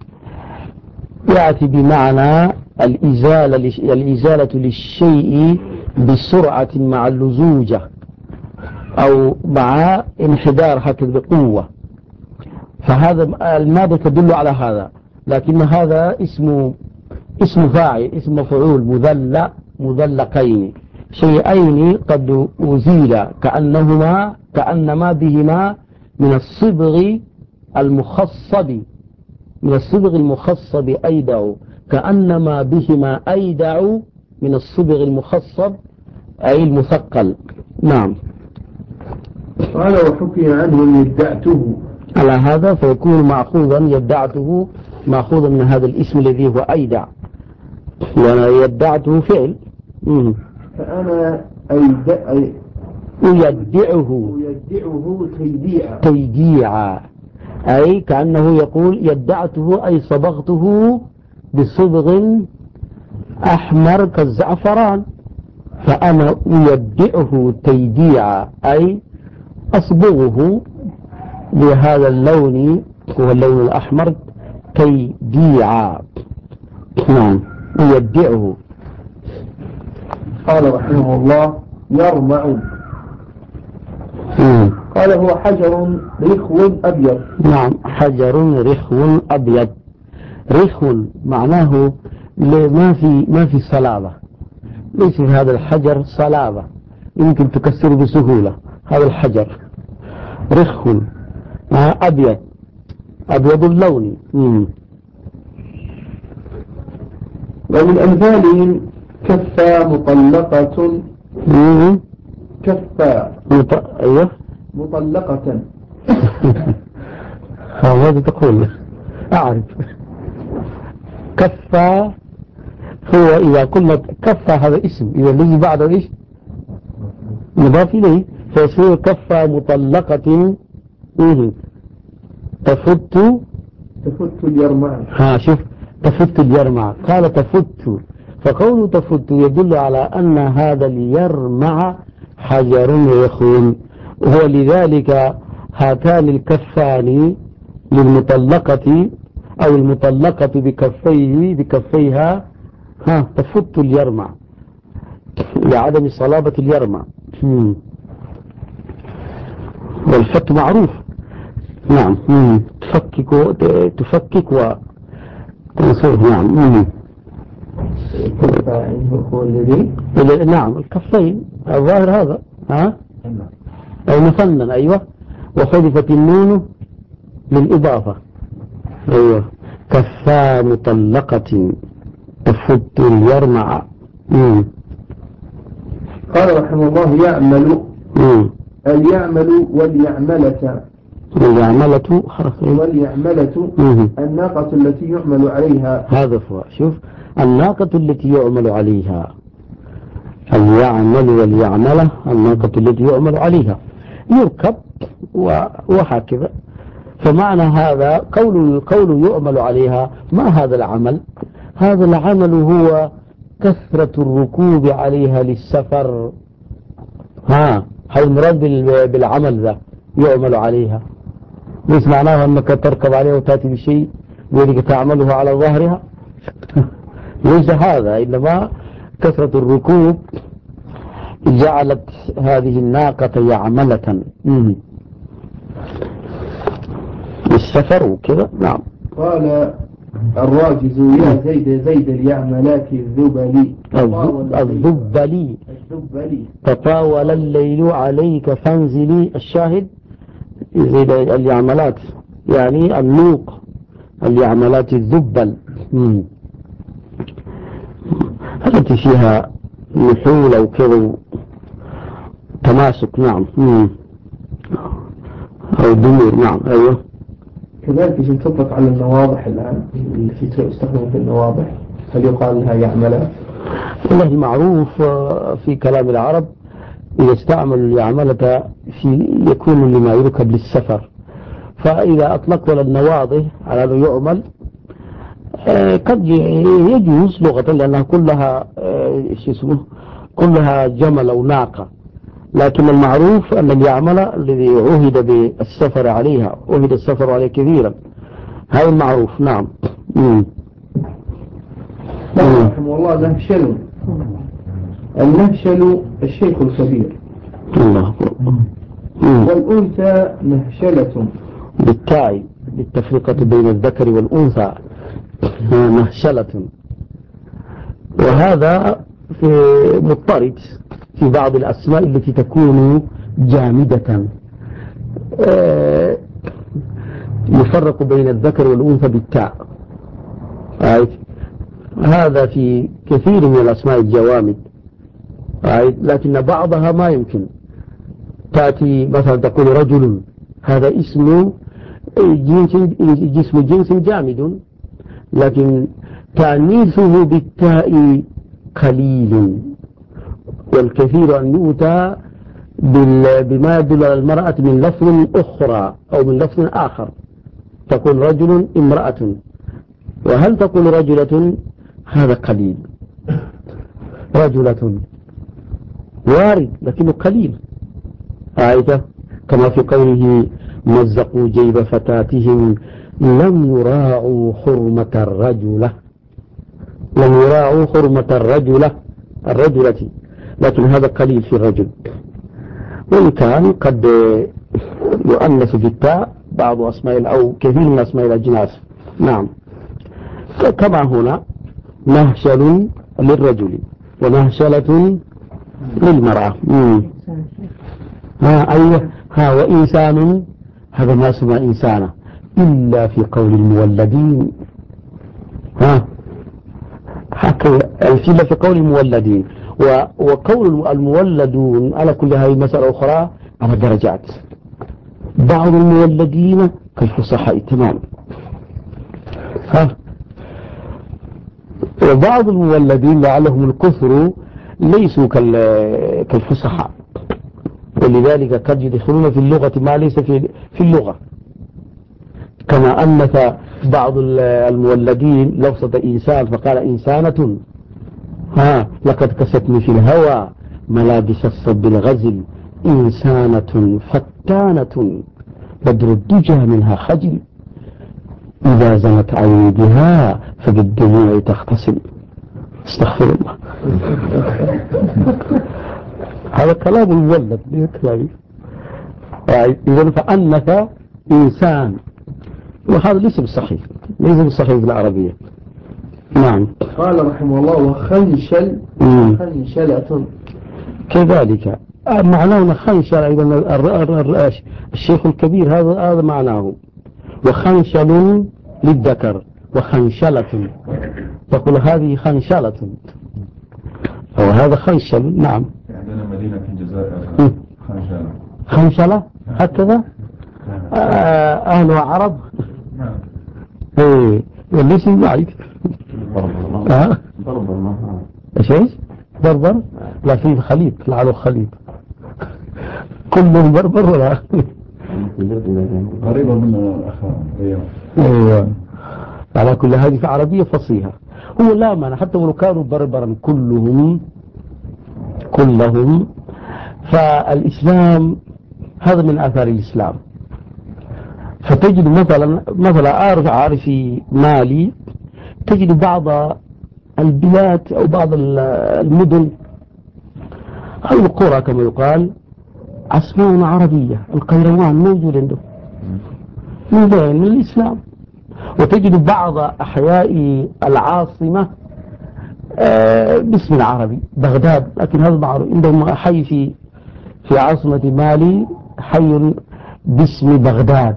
يأتي بمعنى الإزالة للشيء بسرعة مع اللزوجة أو مع انحدار هكذا بقوة، فهذا المادة تدل على هذا، لكن هذا اسم فاعل، اسم مفعول. مذلقين، شيئين قد أزيل كأنما بهما من الصبغ المخصب أيدع. كأنما بهما أيدع من الصبغ المخصب أي المثقل. نعم. قال: وحكي عنه يدعته. على هذا فيكون مأخوذا، يدعته مأخوذا من هذا الاسم الذي هو أيدع، وأنا يدعته فعل. فأنا يدعه تيديعا، أي كأنه يقول يدعته أي صبغته بصبغ أحمر كالزعفران، فأنا يدعه تيديعا أي أصبغه بهذا اللون، هو اللون الأحمر، تيديعا. نعم، يدعه. قال رحمه الله: يرمع. قال: هو حجر رخو أبيض. نعم، حجر رخو أبيض. رخو معناه ما في صلابة، ليس في هذا الحجر صلابة يمكن تكسره بسهولة. هذا الحجر رخو أبيض اللون. ومن أمثالهم كفة مطلقة. كفة أيوه مطلقة. ماذا تقول؟ أعرف. كفة هو إذا قلنا كفة هذا اسم، إذا الذي بعده إيش؟ مضاف إليه، فيصير كفة مطلقة تفت اليرماء. شوف، تفت اليرمع، قال تفت، فقوله تفت يدل على أن هذا اليرمع حجر يخون، ولذلك هاتان الكفان للمطلقة أو المطلقة بكفيها تفت اليرمع لعدم صلابة اليرمع. والفت معروف، نعم. تفكك وتنصر، نعم. هو الذي نعم، الكفين الظاهر هذا أو مثنى، أيوة، وحذفت النون للإضافة، أيوة، كفا مطلقة تفت اليرمع. قال رحمه الله يعمل اليعمل واليعملة الناقة التي يعمل عليها. هذا هو، شوف، الناقة التي يعمل عليها، اليعمل واليعملة الناقة التي يعمل عليها، يركب وهكذا. فمعنى هذا قول يعمل عليها، ما هذا العمل؟ هذا العمل هو كثرة الركوب عليها للسفر. هذا المراد بالعمل ذا يعمل عليها، ليس معناه أنك تركب عليها وتأتي بشيء وذلك تعمله على ظهرها ليس هذا، إنما كثرة الركوب جعلت هذه الناقة يعملة بالسفر وكذا. نعم. قال الراجز يا زيد اليعملات الذبلي تطاول الليل عليك فانزلي. الشاهد زيد اليعملات يعني النوق، اليعملات الذبل التي فيها نحول أو كذا تماسك. نعم. أو دمير. نعم. أيوه. كذلك تطلق على النواضح الآن التي تستخدم في النواضح، هل يقال لها يعملات؟ والله المعروف في كلام العرب إذا استعملوا اليعملة يكون لما يركب للسفر، فإذا أطلقوا للنواضح على أنه يعمل قد يجوز لغة، لأنها كلها جمل أو ناقة، لكن المعروف أن اليعمل الذي عهد بالسفر عليها، عهد السفر عليه كثيرا، هذا المعروف. نعم. رحمه الله نهشل. النهشل الشيخ الكبير، الله. والأنثى نهشلة بالتاء بالتفرقة بين الذكر والأنثى، نهشلة. وهذا مضطرد في بعض الأسماء التي تكون جامدة، يفرق بين الذكر والأنثى بالتاء، هذا في كثير من الأسماء الجوامد، لكن بعضها ما يمكن. تأتي مثلا تقول رجل، هذا اسم جنس جامد، لكن تأنيثه بالتاء قليل، والكثير أن يؤتى بما يدل على المرأة من لفظ أخرى أو من لفظ آخر، تقول رجل امرأة، وهل تقول رجلة؟ هذا قليل. رجلة وارد لكنه قليل، كما في قوله مزقوا جيب فتاتهم لم يراعوا حرمة الرجلة، لم يراعوا حرمة الرجلة، لكن هذا قليل في الرجل، وإن كان قد يؤنث بالتاء بعض أسماء أو كثير من أسماء الأجناس. نعم. كما هنا نهشل للرجل ونهشلة للمرأة. أيوة. وإنسان هذا ما اسمه إنسانة إلا في قول المولدين. إلا في قول المولدين، وقول المولدون على كل هذه مسألة أخرى على درجات. بعض المولدين كالفصحاء تمام، وبعض المولدين لعلهم الكثر ليسوا كالفصحاء، ولذلك قد يدخلون في اللغة ما ليس في اللغة، كما أنث بعض المولدين لفظة إنسان فقال إنسانة، لقد كستني في الهوى ملابس الصب الغزل، إنسانة فتانة بدر الدجى منها خجل، إذا زنت عيني بها فبالدموع تغتسل. استغفر الله. هذا كلام المولد ليكلم. إذن فأنث إنسان، وهذا ليس بالصحيح، ليس بالصحيح بالعربية. نعم. قال رحمه الله وخنشل خنشلة كذلك معناه خنشل. أيضا الشيخ الكبير هذا معناه، وخنشل للذكر وخنشلة، تقول هذه خنشلة أو هذا خنشل. نعم. عندنا مدينة في الجزائر خنشلة. خنشلة هكذا أهل عرب. نعم. ايه ليش بعيد. بربر ايش بربر؟ لا في الخليج، لعله الخليج كلهم بربر ولا قريبة من ايوه. على كل هذه في عربية فصيحة. هو لا معنى حتى ولو كانوا بربرا كلهم فالإسلام هذا من آثار الإسلام. فتجد مثلا عارف في مالي، تجد بعض البلاد أو بعض المدن أو القرى كما يقال أسماء عربية، القيروان موجود عنده من الإسلام. وتجد بعض أحياء العاصمة باسم العربي بغداد، لكن هذا معروف. عندهم حي في عاصمة مالي حي باسم بغداد.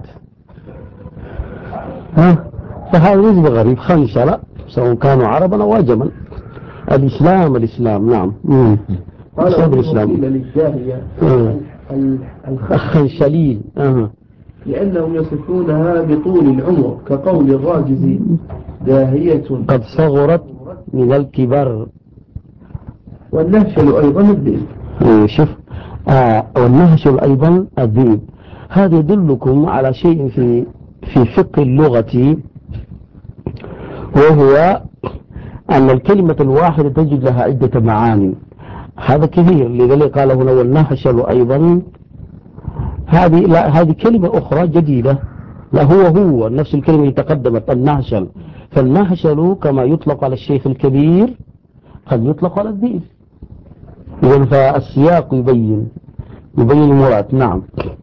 فهذا ليس بغريب. خنشلة سواء كانوا عربا أو عجما. الإسلام نعم. قال الإسلام للجاهية الخنشلين لأنهم يصفونها بطول العمر، كقول الراجز داهية قد صغرت من الكبر. والنهشل أيضا الذئب. شوف والنهشل أيضا الذئب. هذا يدلكم على شيء في فقه اللغة، وهو أن الكلمة الواحدة تجد لها عدة معاني. هذا كثير، لذلك قال هنا والنهشل أيضا. هذه كلمة أخرى جديدة. لا هو نفس الكلمة اللي تقدمت النهشل. فالنهشل كما يطلق على الشيخ الكبير قد يطلق على الذئب. إذن فالسياق يبين المراد. نعم.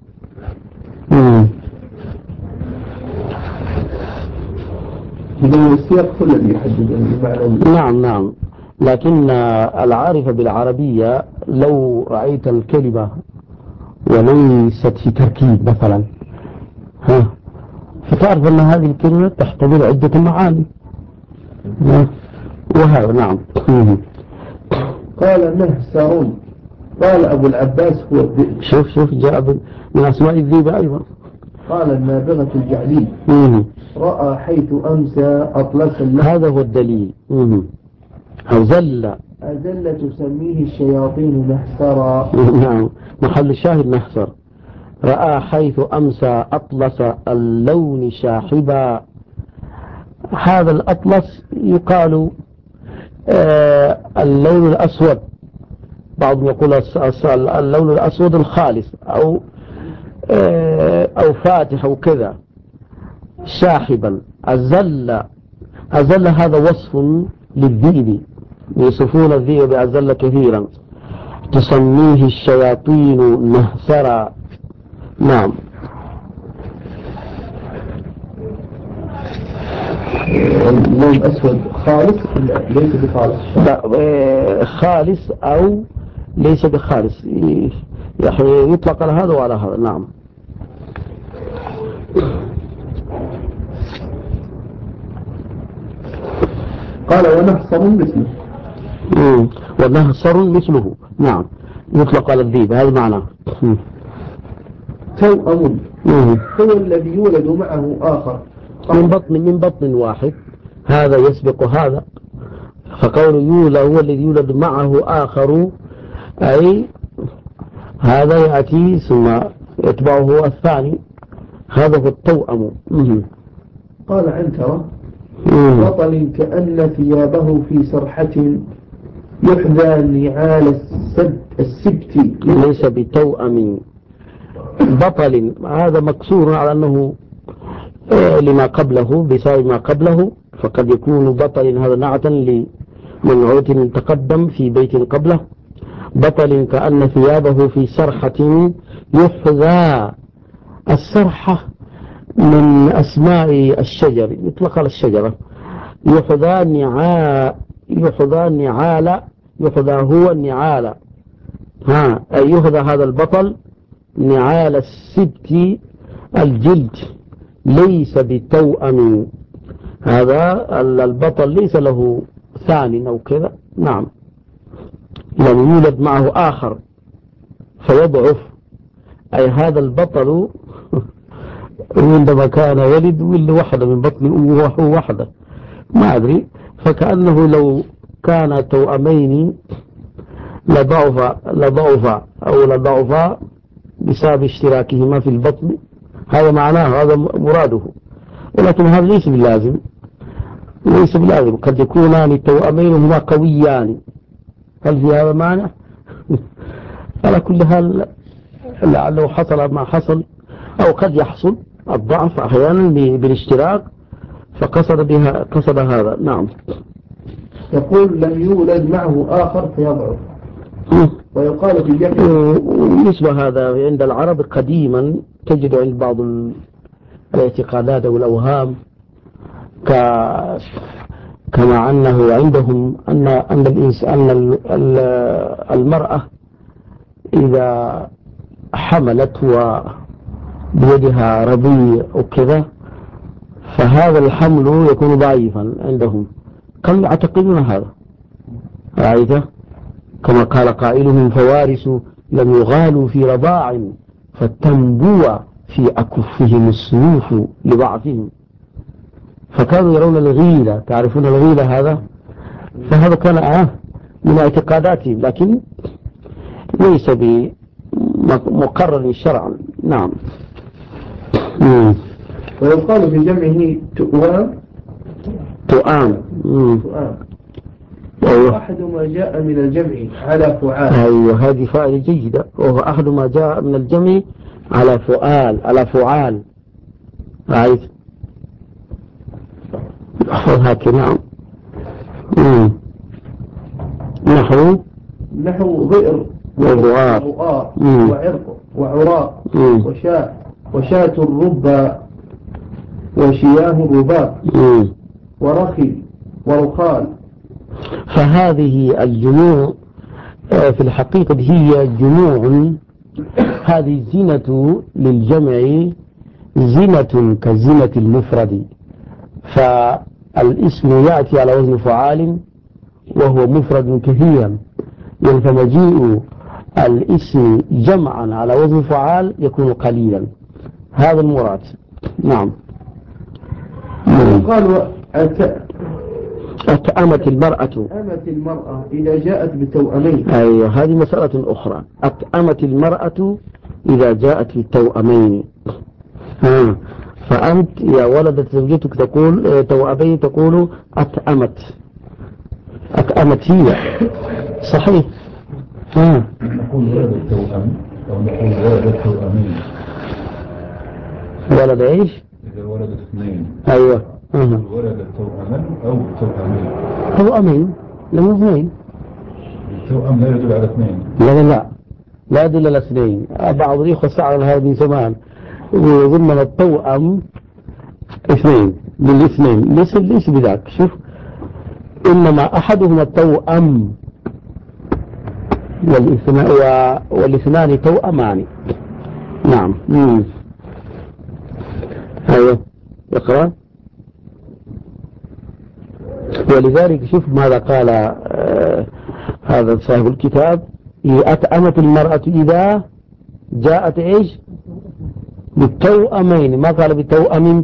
إذن السياق هو الذي يحدد المعنى. نعم. لكن العارف بالعربية لو رأيت الكلمة وليست في تركيب مثلا فتعرف أن هذه الكلمة تحتمل عدة معاني. وهذا نعم. قال نهسرون. قال أبو العباس هو الذئب. شوف جاء من أسماء الذئب أيضا. قال النابغة الجعلي رأى حيث أمسى أطلس. هذا هو الدليل. أزل تسميه الشياطين نهسرا. نعم، محل الشاهد نهسر. رأى حيث أمسى أطلس اللون شاحبا. هذا الأطلس يقال اللون الأسود، بعضهم يقول اللون الأسود الخالص أو فاتح أو كذا. شاحبا. أزل هذا وصف للذئب، يصفون الذئب بأزل كثيرا. تسميه الشياطين نهسرا. نعم. اللون أسود خالص ليس بخالص. خالص أو ليس بخالص، يطلق على هذا وعلى هذا. نعم. قال ونهصر مثله. ونهصر مثله. نعم، يطلق على الذئب. هذا معناه. توأم هو الذي يولد معه آخر من بطن واحد. هذا يسبق هذا، فقول يولد هو الذي يولد معه آخر، أي هذا يأتي ثم يتبعه الثاني، هذا هو التوأم. قال عنترة بطل كأن ثيابه في سرحة يحذى نعال السبت. ليس بتوأم. بطل هذا مكسور على أنه لما قبله بسبب ما قبله، فقد يكون بطل هذا نعتا لمنعوت تقدم في بيت قبله. بطل كأن ثيابه في سرحة يحذى. السرحة من أسماء الشجر، يطلق على الشجرة. يحذى النعال، يحذى هو النعال، أي يحذى هذا البطل نعال السبت الجلد، ليس بتوأم. هذا البطل ليس له ثاني أو كذا، نعم، لم يولد معه آخر فيضعف. أي هذا البطل عندما كان ولد وحده من بطن أمه وحده، ما أدري، فكأنه لو كان توأمين لضعف بسبب اشتراكهما في البطن. هذا معناه، هذا مراده، ولكن هذا ليس باللازم. قد يكونان التوأمين هما قويان. هل في هذا معنى؟ على كل حال لعله حصل ما حصل، أو قد يحصل الضعف أحيانا بالاشتراك، قصد هذا. نعم. يقول لم يولد معه آخر فيضعف. ويقال في جمع يشبه هذا عند العرب قديما، تجد عند بعض الاعتقادات أو الأوهام كما أنه عندهم أن المرأة إذا حملت وبيدها رضيع وكذا فهذا الحمل يكون ضعيفا عندهم، كانوا يعتقدون هذا. رأيته كما قال قائلهم فوارس لم يغالوا في رضاع فتنبو في أكفهم السيوف لضعفهم. فكانوا يرون الغيلة، تعرفون الغيلة هذا؟ فهذا كان من اعتقاداتهم، لكن ليس بمقرر شرعا. نعم. ويقال في جمعه تؤام. وهو أحد ما جاء من الجمع على فعال. أيوة، هذه فائدة جيدة. وهو أحد ما جاء من الجمع على فعال. رأيت هكذا. نعم. نحو ضئر وغوار وعرق وعراق وشاة الربا وشياه الرباب ورخي ورخال. فهذه الجموع في الحقيقة هي جموع. هذه زينة للجمع، زينة كزينة المفرد، فالاسم يأتي على وزن فعال وهو مفرد كثيرا، فمجيء الاسم جمعا على وزن فعال يكون قليلا. هذا المراد. نعم. قالوا أتأمت المرأة إذا جاءت بالتوأمين. أيوة، هذه مسألة أخرى. أتأمت المرأة إذا جاءت بالتوأمين. فأنت يا ولدت زوجتك تقول توأمين، تقول أتأمت هي صحيح. نقول ولد التوأم أو نقول ولد التوأمين. ولد إيش؟ إذا ولد اثنين. أيوة. ولد التوأمين أو توأمين. توأمين لم اثنين. التوأم لا يدل على اثنين. لا يدل على اثنين. بعض الإخوة استعمل هذا من زمان ويظن التوأم اثنين للاثنين. ليس بذاك. شوف، إنما أحدهما التوأم والاثنان توأمان. نعم. أيوة، اقرأ. ولذلك شوف ماذا قال هذا صاحب الكتاب: أتأمت المرأة إذا جاءت إيش؟ بالتوأمين، ما قال بالتوأم.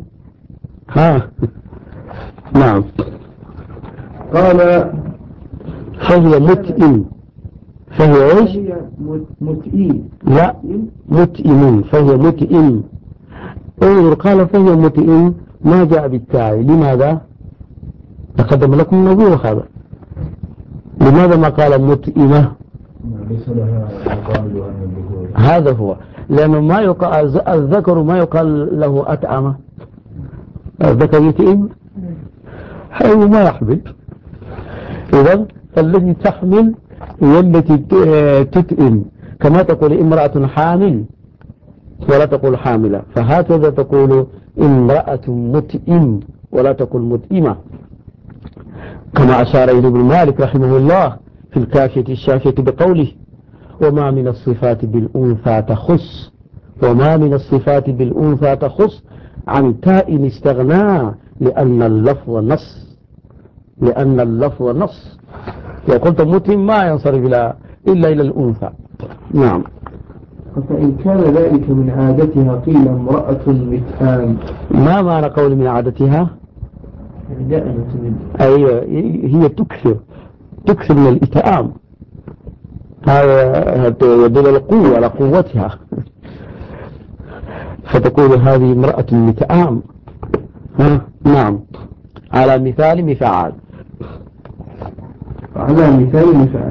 نعم. قال فهي فهي إيش؟ هي متئين. لا، متئم، فهي متئم. انظر، قال فهي متئم، ما جاء بالتاء. لماذا؟ تقدم لكم النظير هذا. لماذا ما قال متئمة؟ ليس لها مقابلها من الذكور. هذا هو، لأنه ما يقال الذكر ما يقال له أتأمة. الذكر يتئم، هذا ما يحمل. إذن الذي تحمل هي التي تتئم، كما تقول امرأة حامل ولا تقول حاملة، فهكذا تقول امرأة متئم ولا تقول متئمة، كما أشار إلى ابن مالك رحمه الله في الكافية الشافية بقوله: وما من الصفات بالأنثى تخص، وما من الصفات بالأنثى تخص عن تاء استغنى، لأن اللفظ نص، لأن اللفظ نص. وقلت متئم ما ينصرف إلا إلى الأنثى. نعم. فإن كان ذلك من عادتها قيل امرأة متآن. ما معنى قول من عادتها؟ دائما. أيوة، هي تكثر من الإتئام، هذا يدل القوة على قوتها، فتقول هذه امرأة متآم. نعم، على مثال مفعال. على مثال مفعال.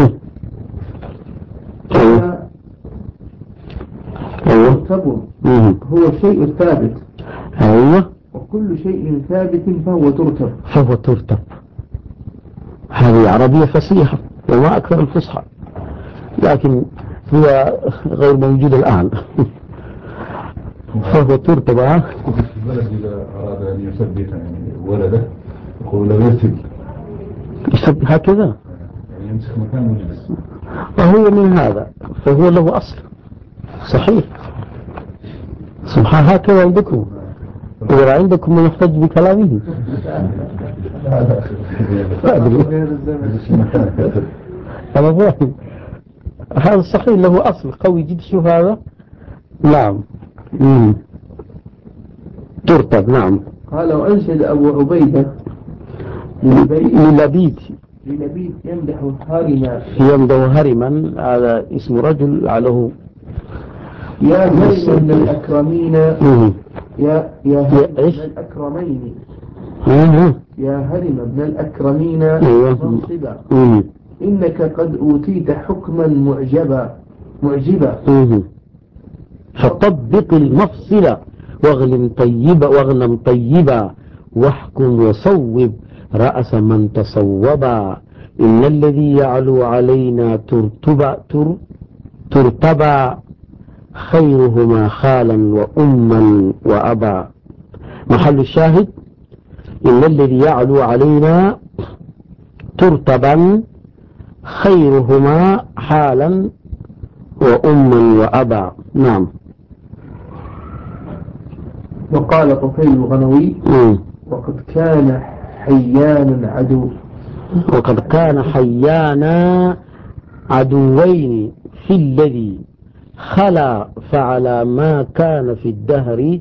أيوة. هو شيء ثابت. أيوة. وكل شيء ثابت فهو ترتب. هذه عربية فصيحة وما أكثر الفصحى، لكن هي غير موجودة الآن. فهو ترتب. البلد إذا أراد أن يثبت يعني ولده يقول له يثبت هكذا، يعني يمسك مكان ويجلس، وهو من هذا فهو له أصل صحيح. سبحان هكذا عندكم، إذا عندكم من يحتج بكلامه. أنا فاهم، هذا صحيح له أصل قوي جدا. شوف هذا. نعم. ترتب. نعم. قال وأنشد أبو عبيدة للبيد يمدح هرما، هذا اسم رجل عليه. يا هرم من الأكرمين، يا هرم من الأكرمين، يا هرم من الأكرمين منصبا، إنك قد أوتيت حكما معجبا. فطبق المفصلة واغنم طيبا، واحكم وصوب رأس من تصوبا، إن الذي يعلو علينا ترتبا، خيرهما خالا وأما وأبا. محل الشاهد: إن الذي يعلو علينا ترتبا، خيرهما حالا وأما وأبا. نعم. وقال طفيل الغنوي: وقد كان حيانا عدوين في الذي خلا، فعلى ما كان في الدهر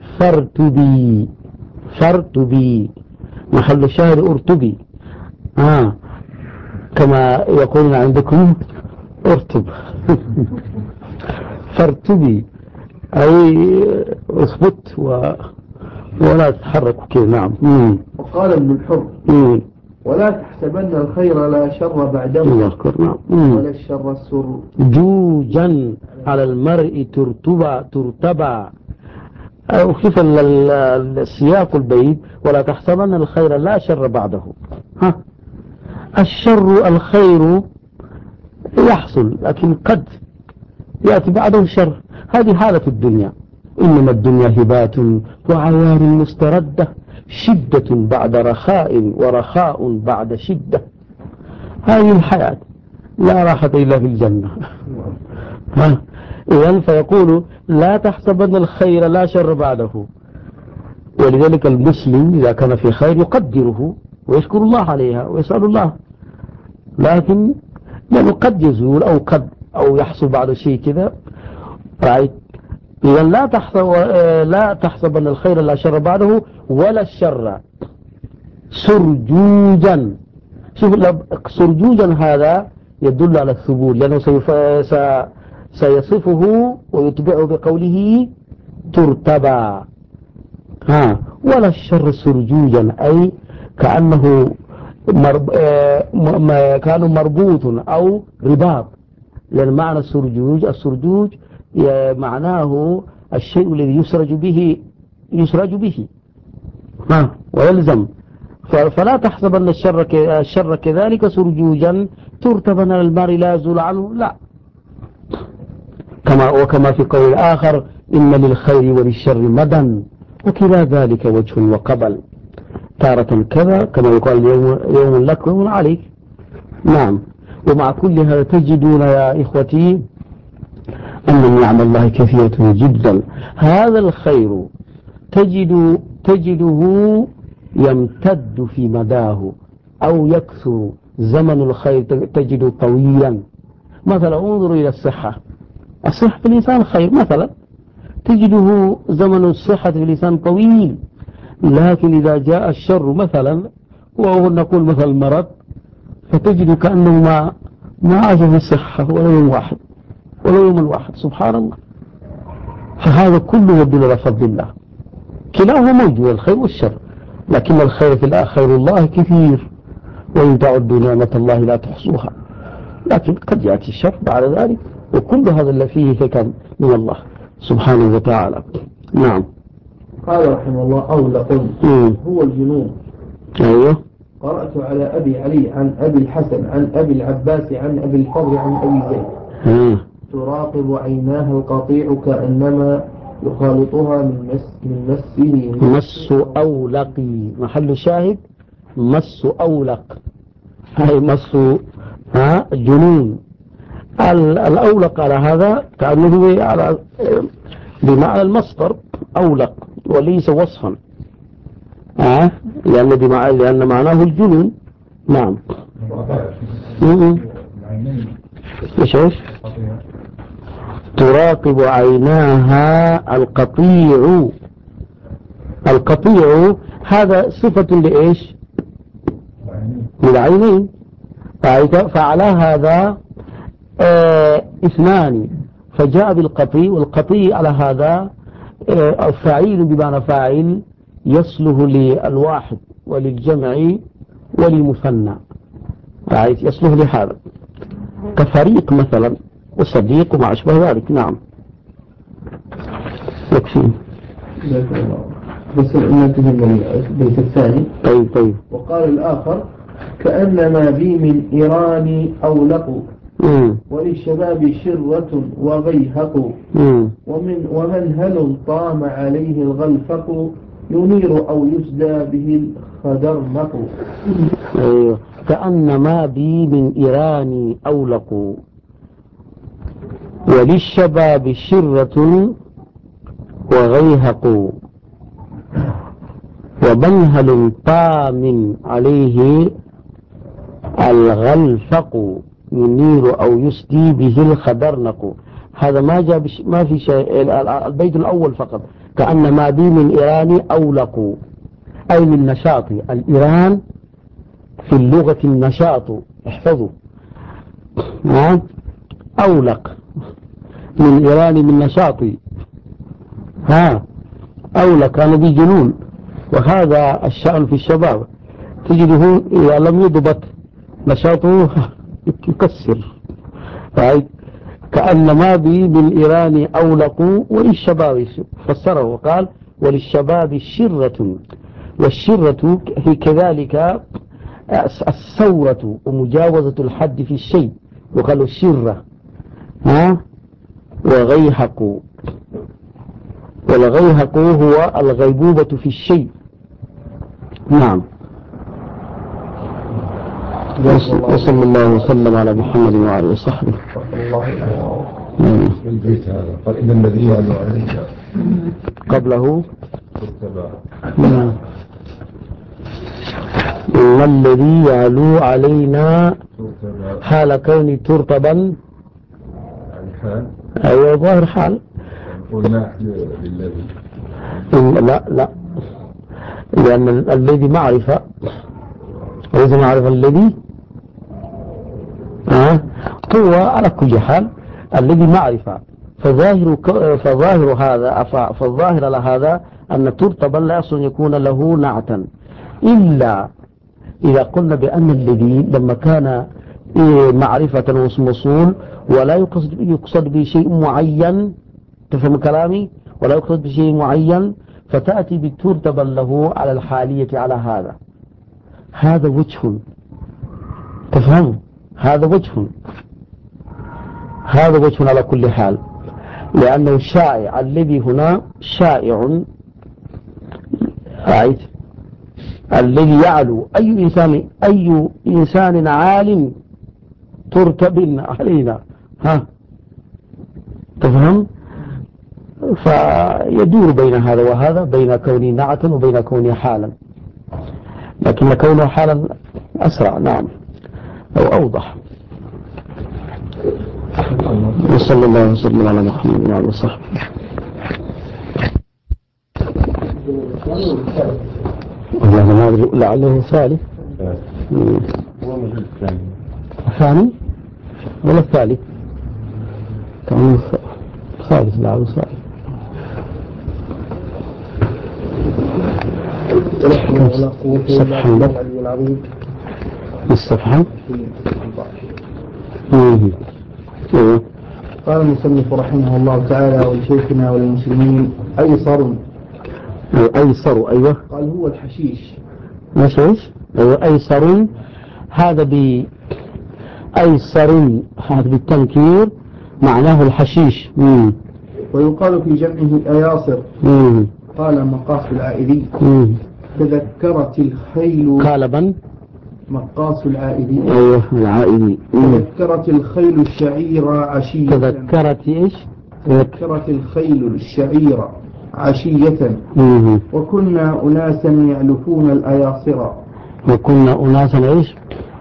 فارتبي. محل الشاهد ارتبي، كما يقولون عندكم ارتب. فارتبي أي اثبت ولا تتحرك كذا. نعم. وقال ابن الحر: ولا تحسبن الخير لا شر بعده، ولا الشر جوجا على المرء ترتبا. وكيف السياق البيت: ولا تحسبن الخير لا شر بعده. الخير يحصل، لكن قد يأتي بعده الشر. هذه حالة الدنيا، إنما الدنيا هبات وعوار مستردة، شدة بعد رخاء ورخاء بعد شدة. هذه الحياة، لا راحة إلا في الجنة. إذن فيقول: لا تحسبن الخير لا شر بعده. ولذلك المسلم إذا كان في خير يقدره ويشكر الله عليها ويسأل الله، لكن يعني قد يزول أو يحصل بعد شيء كذا. رأيت؟ إذا لا تحسبن الخير لا شر بعده، ولا الشر سرجوجا. شوف سرجوجا هذا يدل على الثبوت، لأنه سيصفه ويتبعه بقوله ترتبى. ولا الشر سرجوجا، أي كأنه كانوا مربوط أو رباط، لأن معنى السرجوج معناه الشيء الذي يسرج به ويلزم. فلا تحسب أن الشر كذلك سرجوجا ترتبن المرء لا يزول عنه، لا. وكما في قول الآخر إن للخير وللشر مدى وكلا ذلك وجه وقبل، تارة كذا كما يقال يوم لك ويوم عليك. نعم. ومع كل هذا تجدون يا إخوتي أن نعم الله كثيرة جدا. هذا الخير تجده يمتد في مداه أو يكثر. زمن الخير تجده طويلا. مثلا انظروا إلى الصحة في الإنسان خير، مثلا تجده زمن الصحة في الإنسان طويل، لكن إذا جاء الشر مثلا، وهو نقول مثلا المرض، فتجد كأنه ما عاش في الصحة ولا يوم واحد. سبحان الله. فهذا كله يدل على فضل الله، كلاهما موجود الخير والشر، لكن الخير في خير الله كثير، وإن تعدوا نعمة الله لا تحصوها. لكن قد يأتي الشر بعد ذلك، وكل هذا اللي فيه فكان من الله سبحانه وتعالى. نعم. قال رحمه الله أولق هو الجنون. أيوه. قرأت على أبي علي عن أبي الحسن عن أبي العباس عن أبي الفضل عن أبي زيد تراقب عيناها القطيع كأنما يخالطها من مسه. مس أولقي، محل شاهد مس أولق، هاي مس جنون. الأولق على هذا كأنه على بمعنى المصدر أولق وليس وصفا، لأن معناه الجنون. نعم. ايش تراقب عيناها القطيع هذا صفة لإيش؟ للعينين. فعلى هذا اثنان، فجاء بالقطيع، والقطيع على هذا الفاعل بمعنى فاعل يصله للواحد وللجمع وللمثنى، يصله لهذا كفريق مثلا وصديق وما أشبه ذلك. نعم. يكفي. بس ننتهي من البيت الثاني. طيب. وقال الآخر كأنما بي من إيران أولق وللشباب شرة وغيهق ومنهل طام عليه الغلفق ينير أو يسدى به الخدرمق. أيوه. كأنما بي من إيران أولق وللشباب شرة وغيهق ومنهل طام عليه الغلفق ينير أو يسدي به الخدرنق. هذا ما جاء ما في شيء. البيت الأول فقط كأنما بي من إيران أولق، أي من نشاط. الإيران في اللغة النشاط، احفظوا. أولق من إيران من نشاطي. أولق كان بي جنون. وهذا الشأن في الشباب، تجده إذا لم يضبط نشاطه يكسر. كأنما بي من إيران أولق وللشباب، فسره وقال وللشباب شرة، والشرة هي كذلك الثورة ومجاوزة الحد في الشيء، وقالوا الشرة. وغيهق، والغيهق هو الغيبوبة في الشيء. نعم. وصلى الله وسلم على محمد وعلى آله وصحبه. البيت هذا قال إن الذي يعلو عليك قبله إن الذي يعلو علينا حال كوني ترتبا، يعني حال. أيوة ظاهر حال. قلنا للذي لا لأن الذي معرفة، وليس معرفة الذي هو على كل حال الذي معرفة، فالظاهر لهذا أن ترتبا لا يصل يكون له نعتا، إلا إذا قلنا بأن الذي لما كان معرفة وموصول ولا يقصد به شيء معين، تفهم كلامي؟ ولا يقصد بشيء معين، فتأتي بترتبا له على الحالية على هذا وجه، تفهم؟ هذا وجه على كل حال، لأنه الشائع الذي هنا شائع رأيت الذي يعلو أي إنسان عالم ترتب علينا، تفهم؟ فيدور بين هذا وهذا، بين كونه نعتا وبين كونه حالا، لكن كونه حالا أسرع نعم أو أوضح. وصلى الله وسلم على محمد وعلى آله وصحبه. والله ما أدري لعله ثالث ثاني ولا الثالث كمان ثالث لعله ثالث. صفحة الصفحة. قال المصنف رحمه الله تعالى: ولشيخنا وللمسلمين أيسر. أيوة. قال هو الحشيش. ماشي أيوة أيسر، هذا أيسر هذا بالتنكير معناه الحشيش. ويقال في جمعه أياصر. قال مقاص العائدي. تذكرت الخيل قالبا مقاص العائدي. أيوة العائدي. تذكرت الخيل الشعير عشية. تذكرت إيش؟ تذكرت الخيل الشعير عشية. وكنا أناسا يعلفون الأياصر. وكنا أناسا إيش؟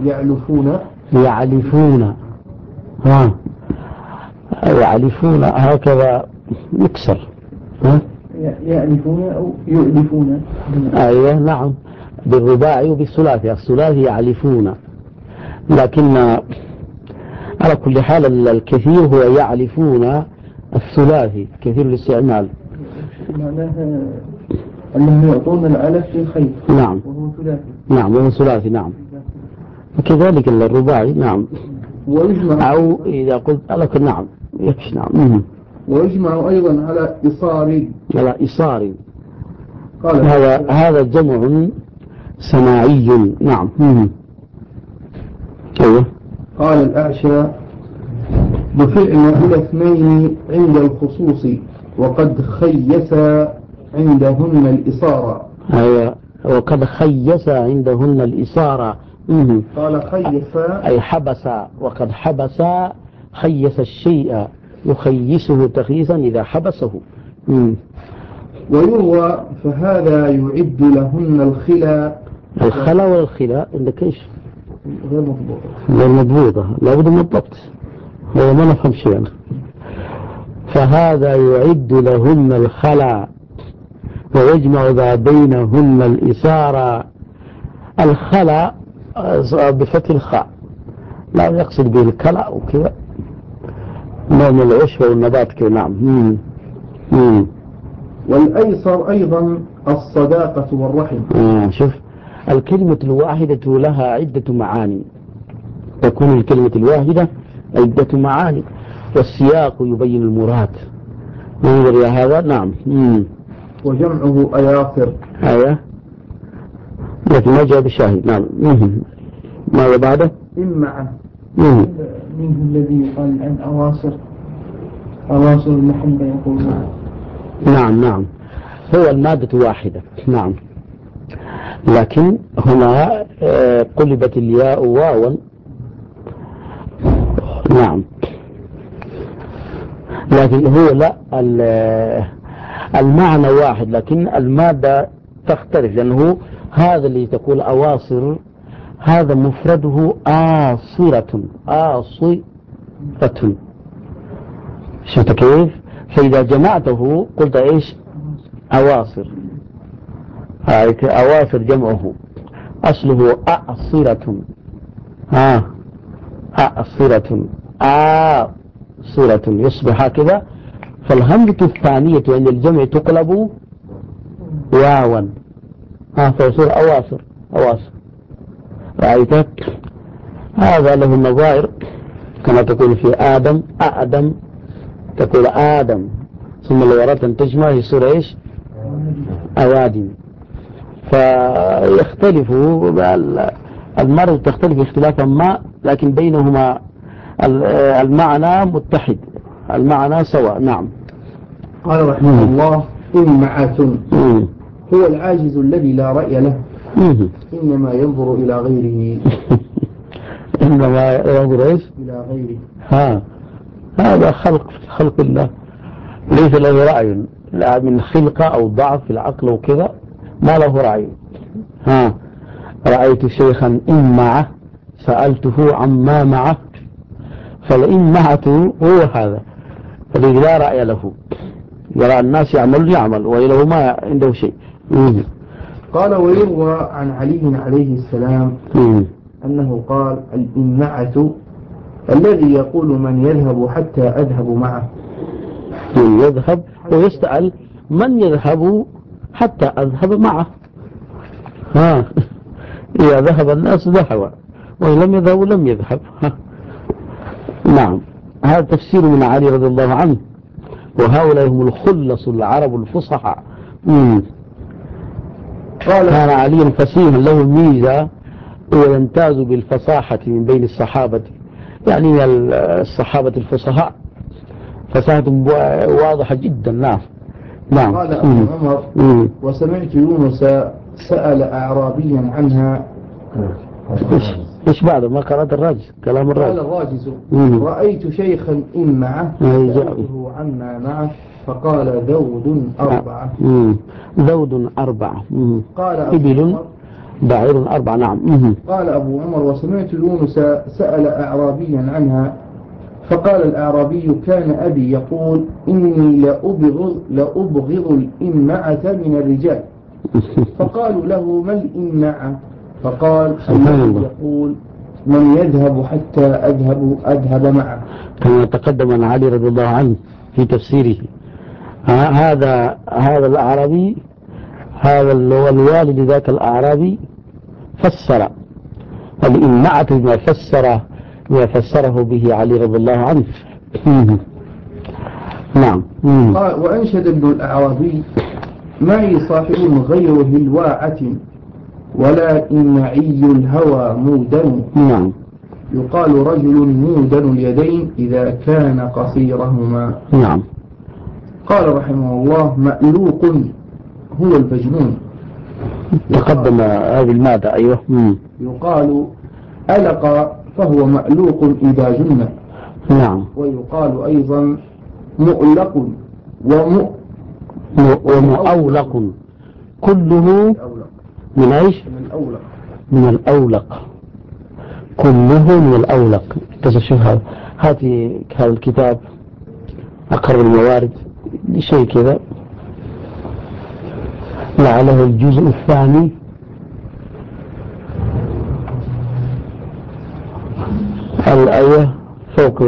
يعلفون هكذا يكسر. يعلفون أو يؤلفون. أيوة نعم، بالرباعي وبالثلاثي. الثلاثي يعلفون، لكن على كل حال الكثير هو يعلفون الثلاثي كثير الاستعمال. معناها أنهم يعطون العلف في الخيل. نعم وهو ثلاثي. نعم وهو ثلاثي. نعم وكذلك الرباعي. نعم. ويجمع أو إذا قلت لك نعم يكش. نعم. ويجمع أيضا على إصار. قال هذا جمع سماعي. نعم. أيوه. قال الأعشى: بفعل إلى اثنين عند الخصوص، وقد خيس عندهن الإصارة. أيوه، وقد خيس عندهن الإصارة. قال خيس أي حبس، وقد حبس خيس الشيء، يخيسه تخييسا إذا حبسه. ويروى فهذا يعد لهن الخلا والخلا عندك إيش؟ غير مضبوطة، لابد من الضبط، هو ما نفهم شيء يعني. فهذا يعد لهن الخلا ويجمع ذا بينهن الإسارة. الخلا بفتح الخاء، لا يقصد به الكلا وكذا، نوم العشب والنبات كذا. نعم. والأيسر أيضا الصداقة والرحم. شوف، الكلمة الواحدة لها عدة معاني، تكون الكلمة الواحدة عدة معاني، والسياق يبين المراد. ننظر إلى هذا. نعم. وجمعه أياصر. أيوة، لكن ما جاء بشاهد. نعم. ماذا بعده؟ إمعة. منه الذي يقال عن أواصر المحبة يقولون. نعم، هو المادة واحدة. نعم، لكن هنا قلبت الياء واوا. نعم، لكن هو لا، المعنى واحد لكن المادة تختلف، لأنه هذا اللي تقول أواصر هذا مفرده آصرة. شفت كيف؟ فإذا جمعته قلت إيش؟ أواصر. أواصر جمعه أصله أعصرة. أعصرة. سورة يصبح هكذا. فالهمزة الثانية عند الجمع تقلب واوا. فيصير أواصر. رأيت هذا له النظائر، كما تقول في آدم تقول آدم، ثم لو أردت أن تجمع يصير إيش؟ أوادم. فيختلف المرض، تختلف اختلافا ما، لكن بينهما المعنى متحد، المعنى سواء. نعم. قال رحمه الله: إمعة هو العاجز الذي لا رأي له، إنما ينظر إلى غيره. إنما ينظر إيش؟ إلى غيره. هذا خلق الله، ليس له رأي، لا من خلقة أو ضعف في العقل وكذا، ما له رأي. رأيت شيخا إمعة سألته عما معه، فالإمعة هو هذا الذي لا رأي له، يرى الناس يعمل وإله ما عنده شيء. قال: ويروى عن علي عليه السلام أنه قال: الإمعة الذي يقول من يذهب حتى أذهب معه. من يذهب ويسأل من يذهب حتى أذهب معه. إذا ذهب الناس ذهب، وإن لم يذهبوا لم يذهب. نعم. هذا تفسير من علي رضي الله عنه، وهؤلاء هم الخلص العرب الفصحاء. كان علي فصيحا له ميزة، ويمتاز بالفصاحة من بين الصحابة، يعني الصحابة الفصحاء فصاحتهم واضحة جدا. نعم. قال أبو عمر: وسمعت يونس سأل أعرابيا عنها. إيش بعد ما قرأت الراجز؟ كلام الراجز. قال الراجز: رأيت شيخا معه سألته عما معه، فقال: ذود 4. ذود 4. قال إبل بعير 4. نعم. قال أبو عمر: وسمعت يونس سأل أعرابيا عنها، فقال الأعرابي: كان أبي يقول: إني لأبغض الإمعة من الرجال. فقالوا له: ما الإمعة؟ فقال: الذي يقول من يذهب حتى أذهب معه. كما تقدم عن علي رضي الله عنه في تفسيره. هذا الأعرابي، هذا الوالد ذاك الأعرابي فسر الإمعة ما فسره به علي رضي الله عنه. نعم. وأنشد ابن الأعرابي: معي صاحب غير هلواعة، ولا إمعي الهوى مودن. نعم. يقال رجل مودن اليدين إذا كان قصيرهما. نعم. قال رحمه الله: مألوق هو البجنون. تقدم هذه المادة. أيوه. يقال ألق فهو مألوق إذا جن. نعم. ويقال أيضا مؤلق ومؤولق، كله من ايش؟ من الأولق، كله من الأولق. شوف هذا الكتاب أقرب الموارد لشيء كذا، لعله الجزء الثاني. الآية فوق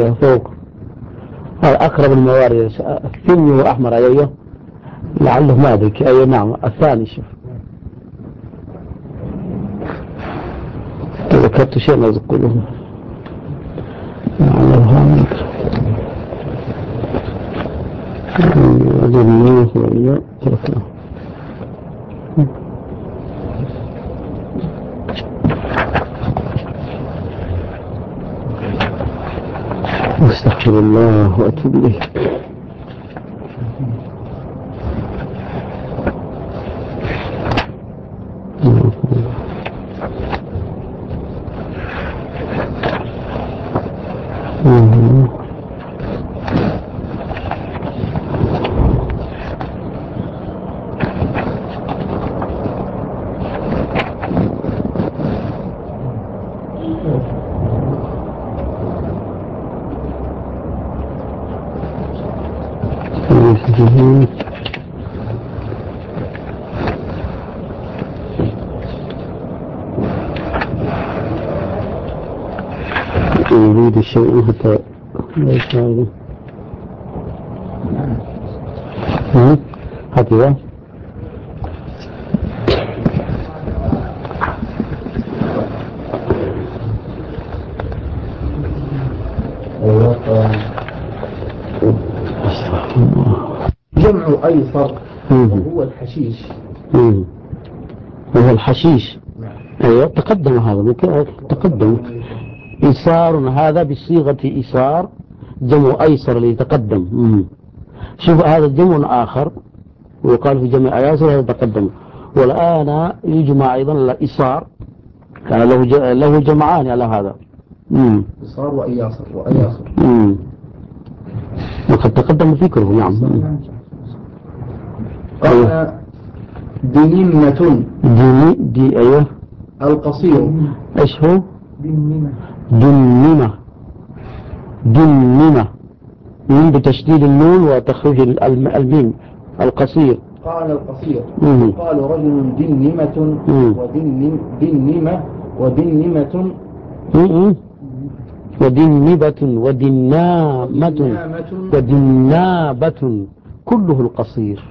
أقرب الموارد الثاني وأحمر. أيوه لعله ما أدرك. أيوه نعم الثاني. شوف تذكرت شيء ما أذكره. استغفر الله وأتوب إليه. يريد الشيء حتى ليس هذا هكذا. جمع أيسر وهو الحشيش. هو الحشيش. أيوة تقدم هذا تقدم. إيسار هذا بصيغة إيسار جمع أيسر اللي يتقدم. شوف هذا جمع آخر ويقال في جمع أياسر هذا تقدم. والآن يجمع أيضا الإيسار كان له جمعان على هذا. إيسار وأياسر وقد تقدم فكره. نعم. قال دنيمة. أيوه القصير. ايش هو؟ دنيمة بتشديد النون وتخريج الميم. القصير. قال القصير. قال رجل دنيمة ودنيمة ودنبة ودنامة ودنابة كله القصير.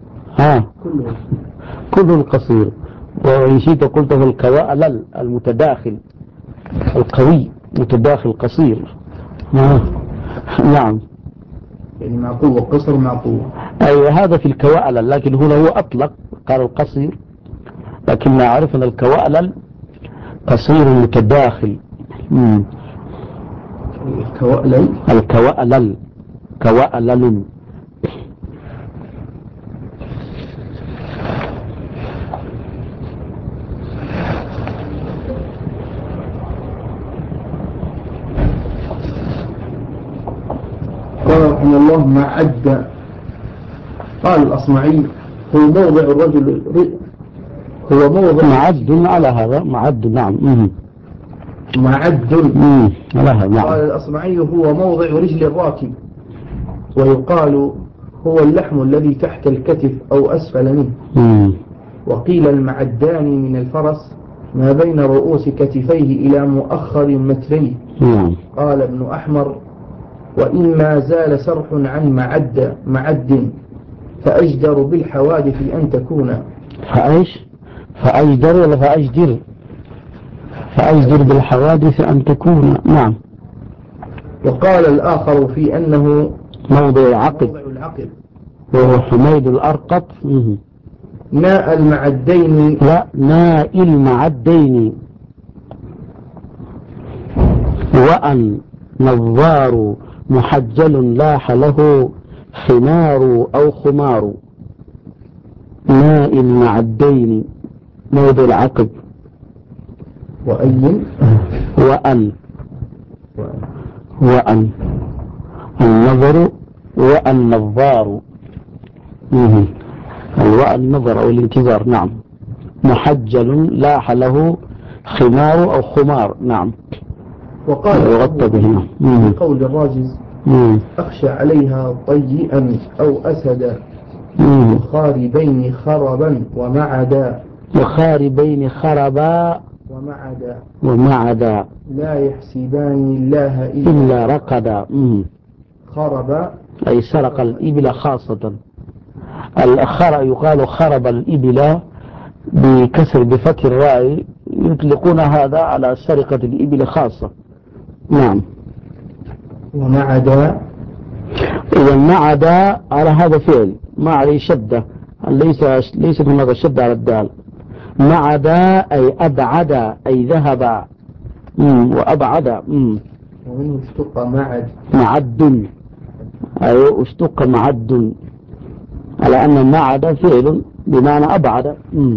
كله القصير. وإن شئت قلته الكوالل المتداخل القوي متداخل قصير. نعم يعني معقول وقصر معقول. أيوة هذا في الكوالل لكن هنا هو أطلق قال القصير لكن نعرف أن الكوالل قصير متداخل. الكوالل قال رحمه الله معد. قال الأصمعي هو موضع الرجل هو موضع معد على هذا معد. نعم معد على هذا. نعم. قال الأصمعي هو موضع رجل الراكب ويقال هو اللحم الذي تحت الكتف أو أسفل منه. وقيل المعدان من الفرس ما بين رؤوس كتفيه إلى مؤخر متريه. قال ابن أحمر وإما زال سرح عن معد فأجدر بالحوادث أن تكون. فأجدر ولا فأجدر بالحوادث أن تكون. نعم. وقال الآخر في أنه موضع العقب وهو حميد الأرقط. ناء المعدين. لا ناء المعدين. وأن نظار محجل لاح له حمار أو خمار. ناء المعدين موضع العقب. وأن النظر والنظار. النظر أو الانتظار. نعم. محجل لاح له خمار أو خمار. نعم. وقال يغطى به. قول الراجز أخشى عليها طيئا أو أسدا وخاربين خربا خربا ومعدا لا يحسبان الله إلا رقدا. خرب أي سرق الإبل خاصة. الأخر يقال خرب الإبل بكسر بفتح الراء يطلقون هذا على سرقة الإبل خاصة. نعم. ومعدا على هذا فعل ما عليه شدة ليس من هذا الشدة على الدال. معدا أي أبعد أي ذهب وأبعد. ومنه اشتق معد أي اشتق معد على أن معد فعل بمعنى أبعد.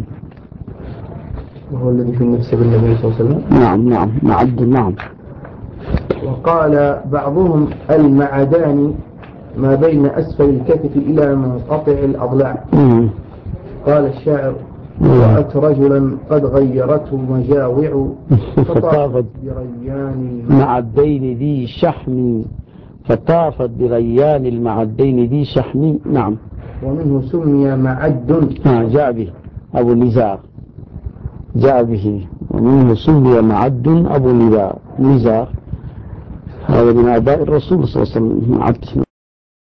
وهو الذي في النفس بالنبي صلى الله عليه وسلم. نعم معد. نعم. وقال بعضهم المعدان ما بين أسفل الكتف إلى منقطع الأضلاع. قال الشاعر رأت رجلا قد غيرته مجاوع فطافت بريان المعدين ذي شحم. فطافت بريان المعدين ذي شحم. نعم. ومنه سمي معد. جاء به أبو النزار جاء به ومنه سمي معد أبو النزار هذا من آباء الرسول صلى الله عليه وسلم عبد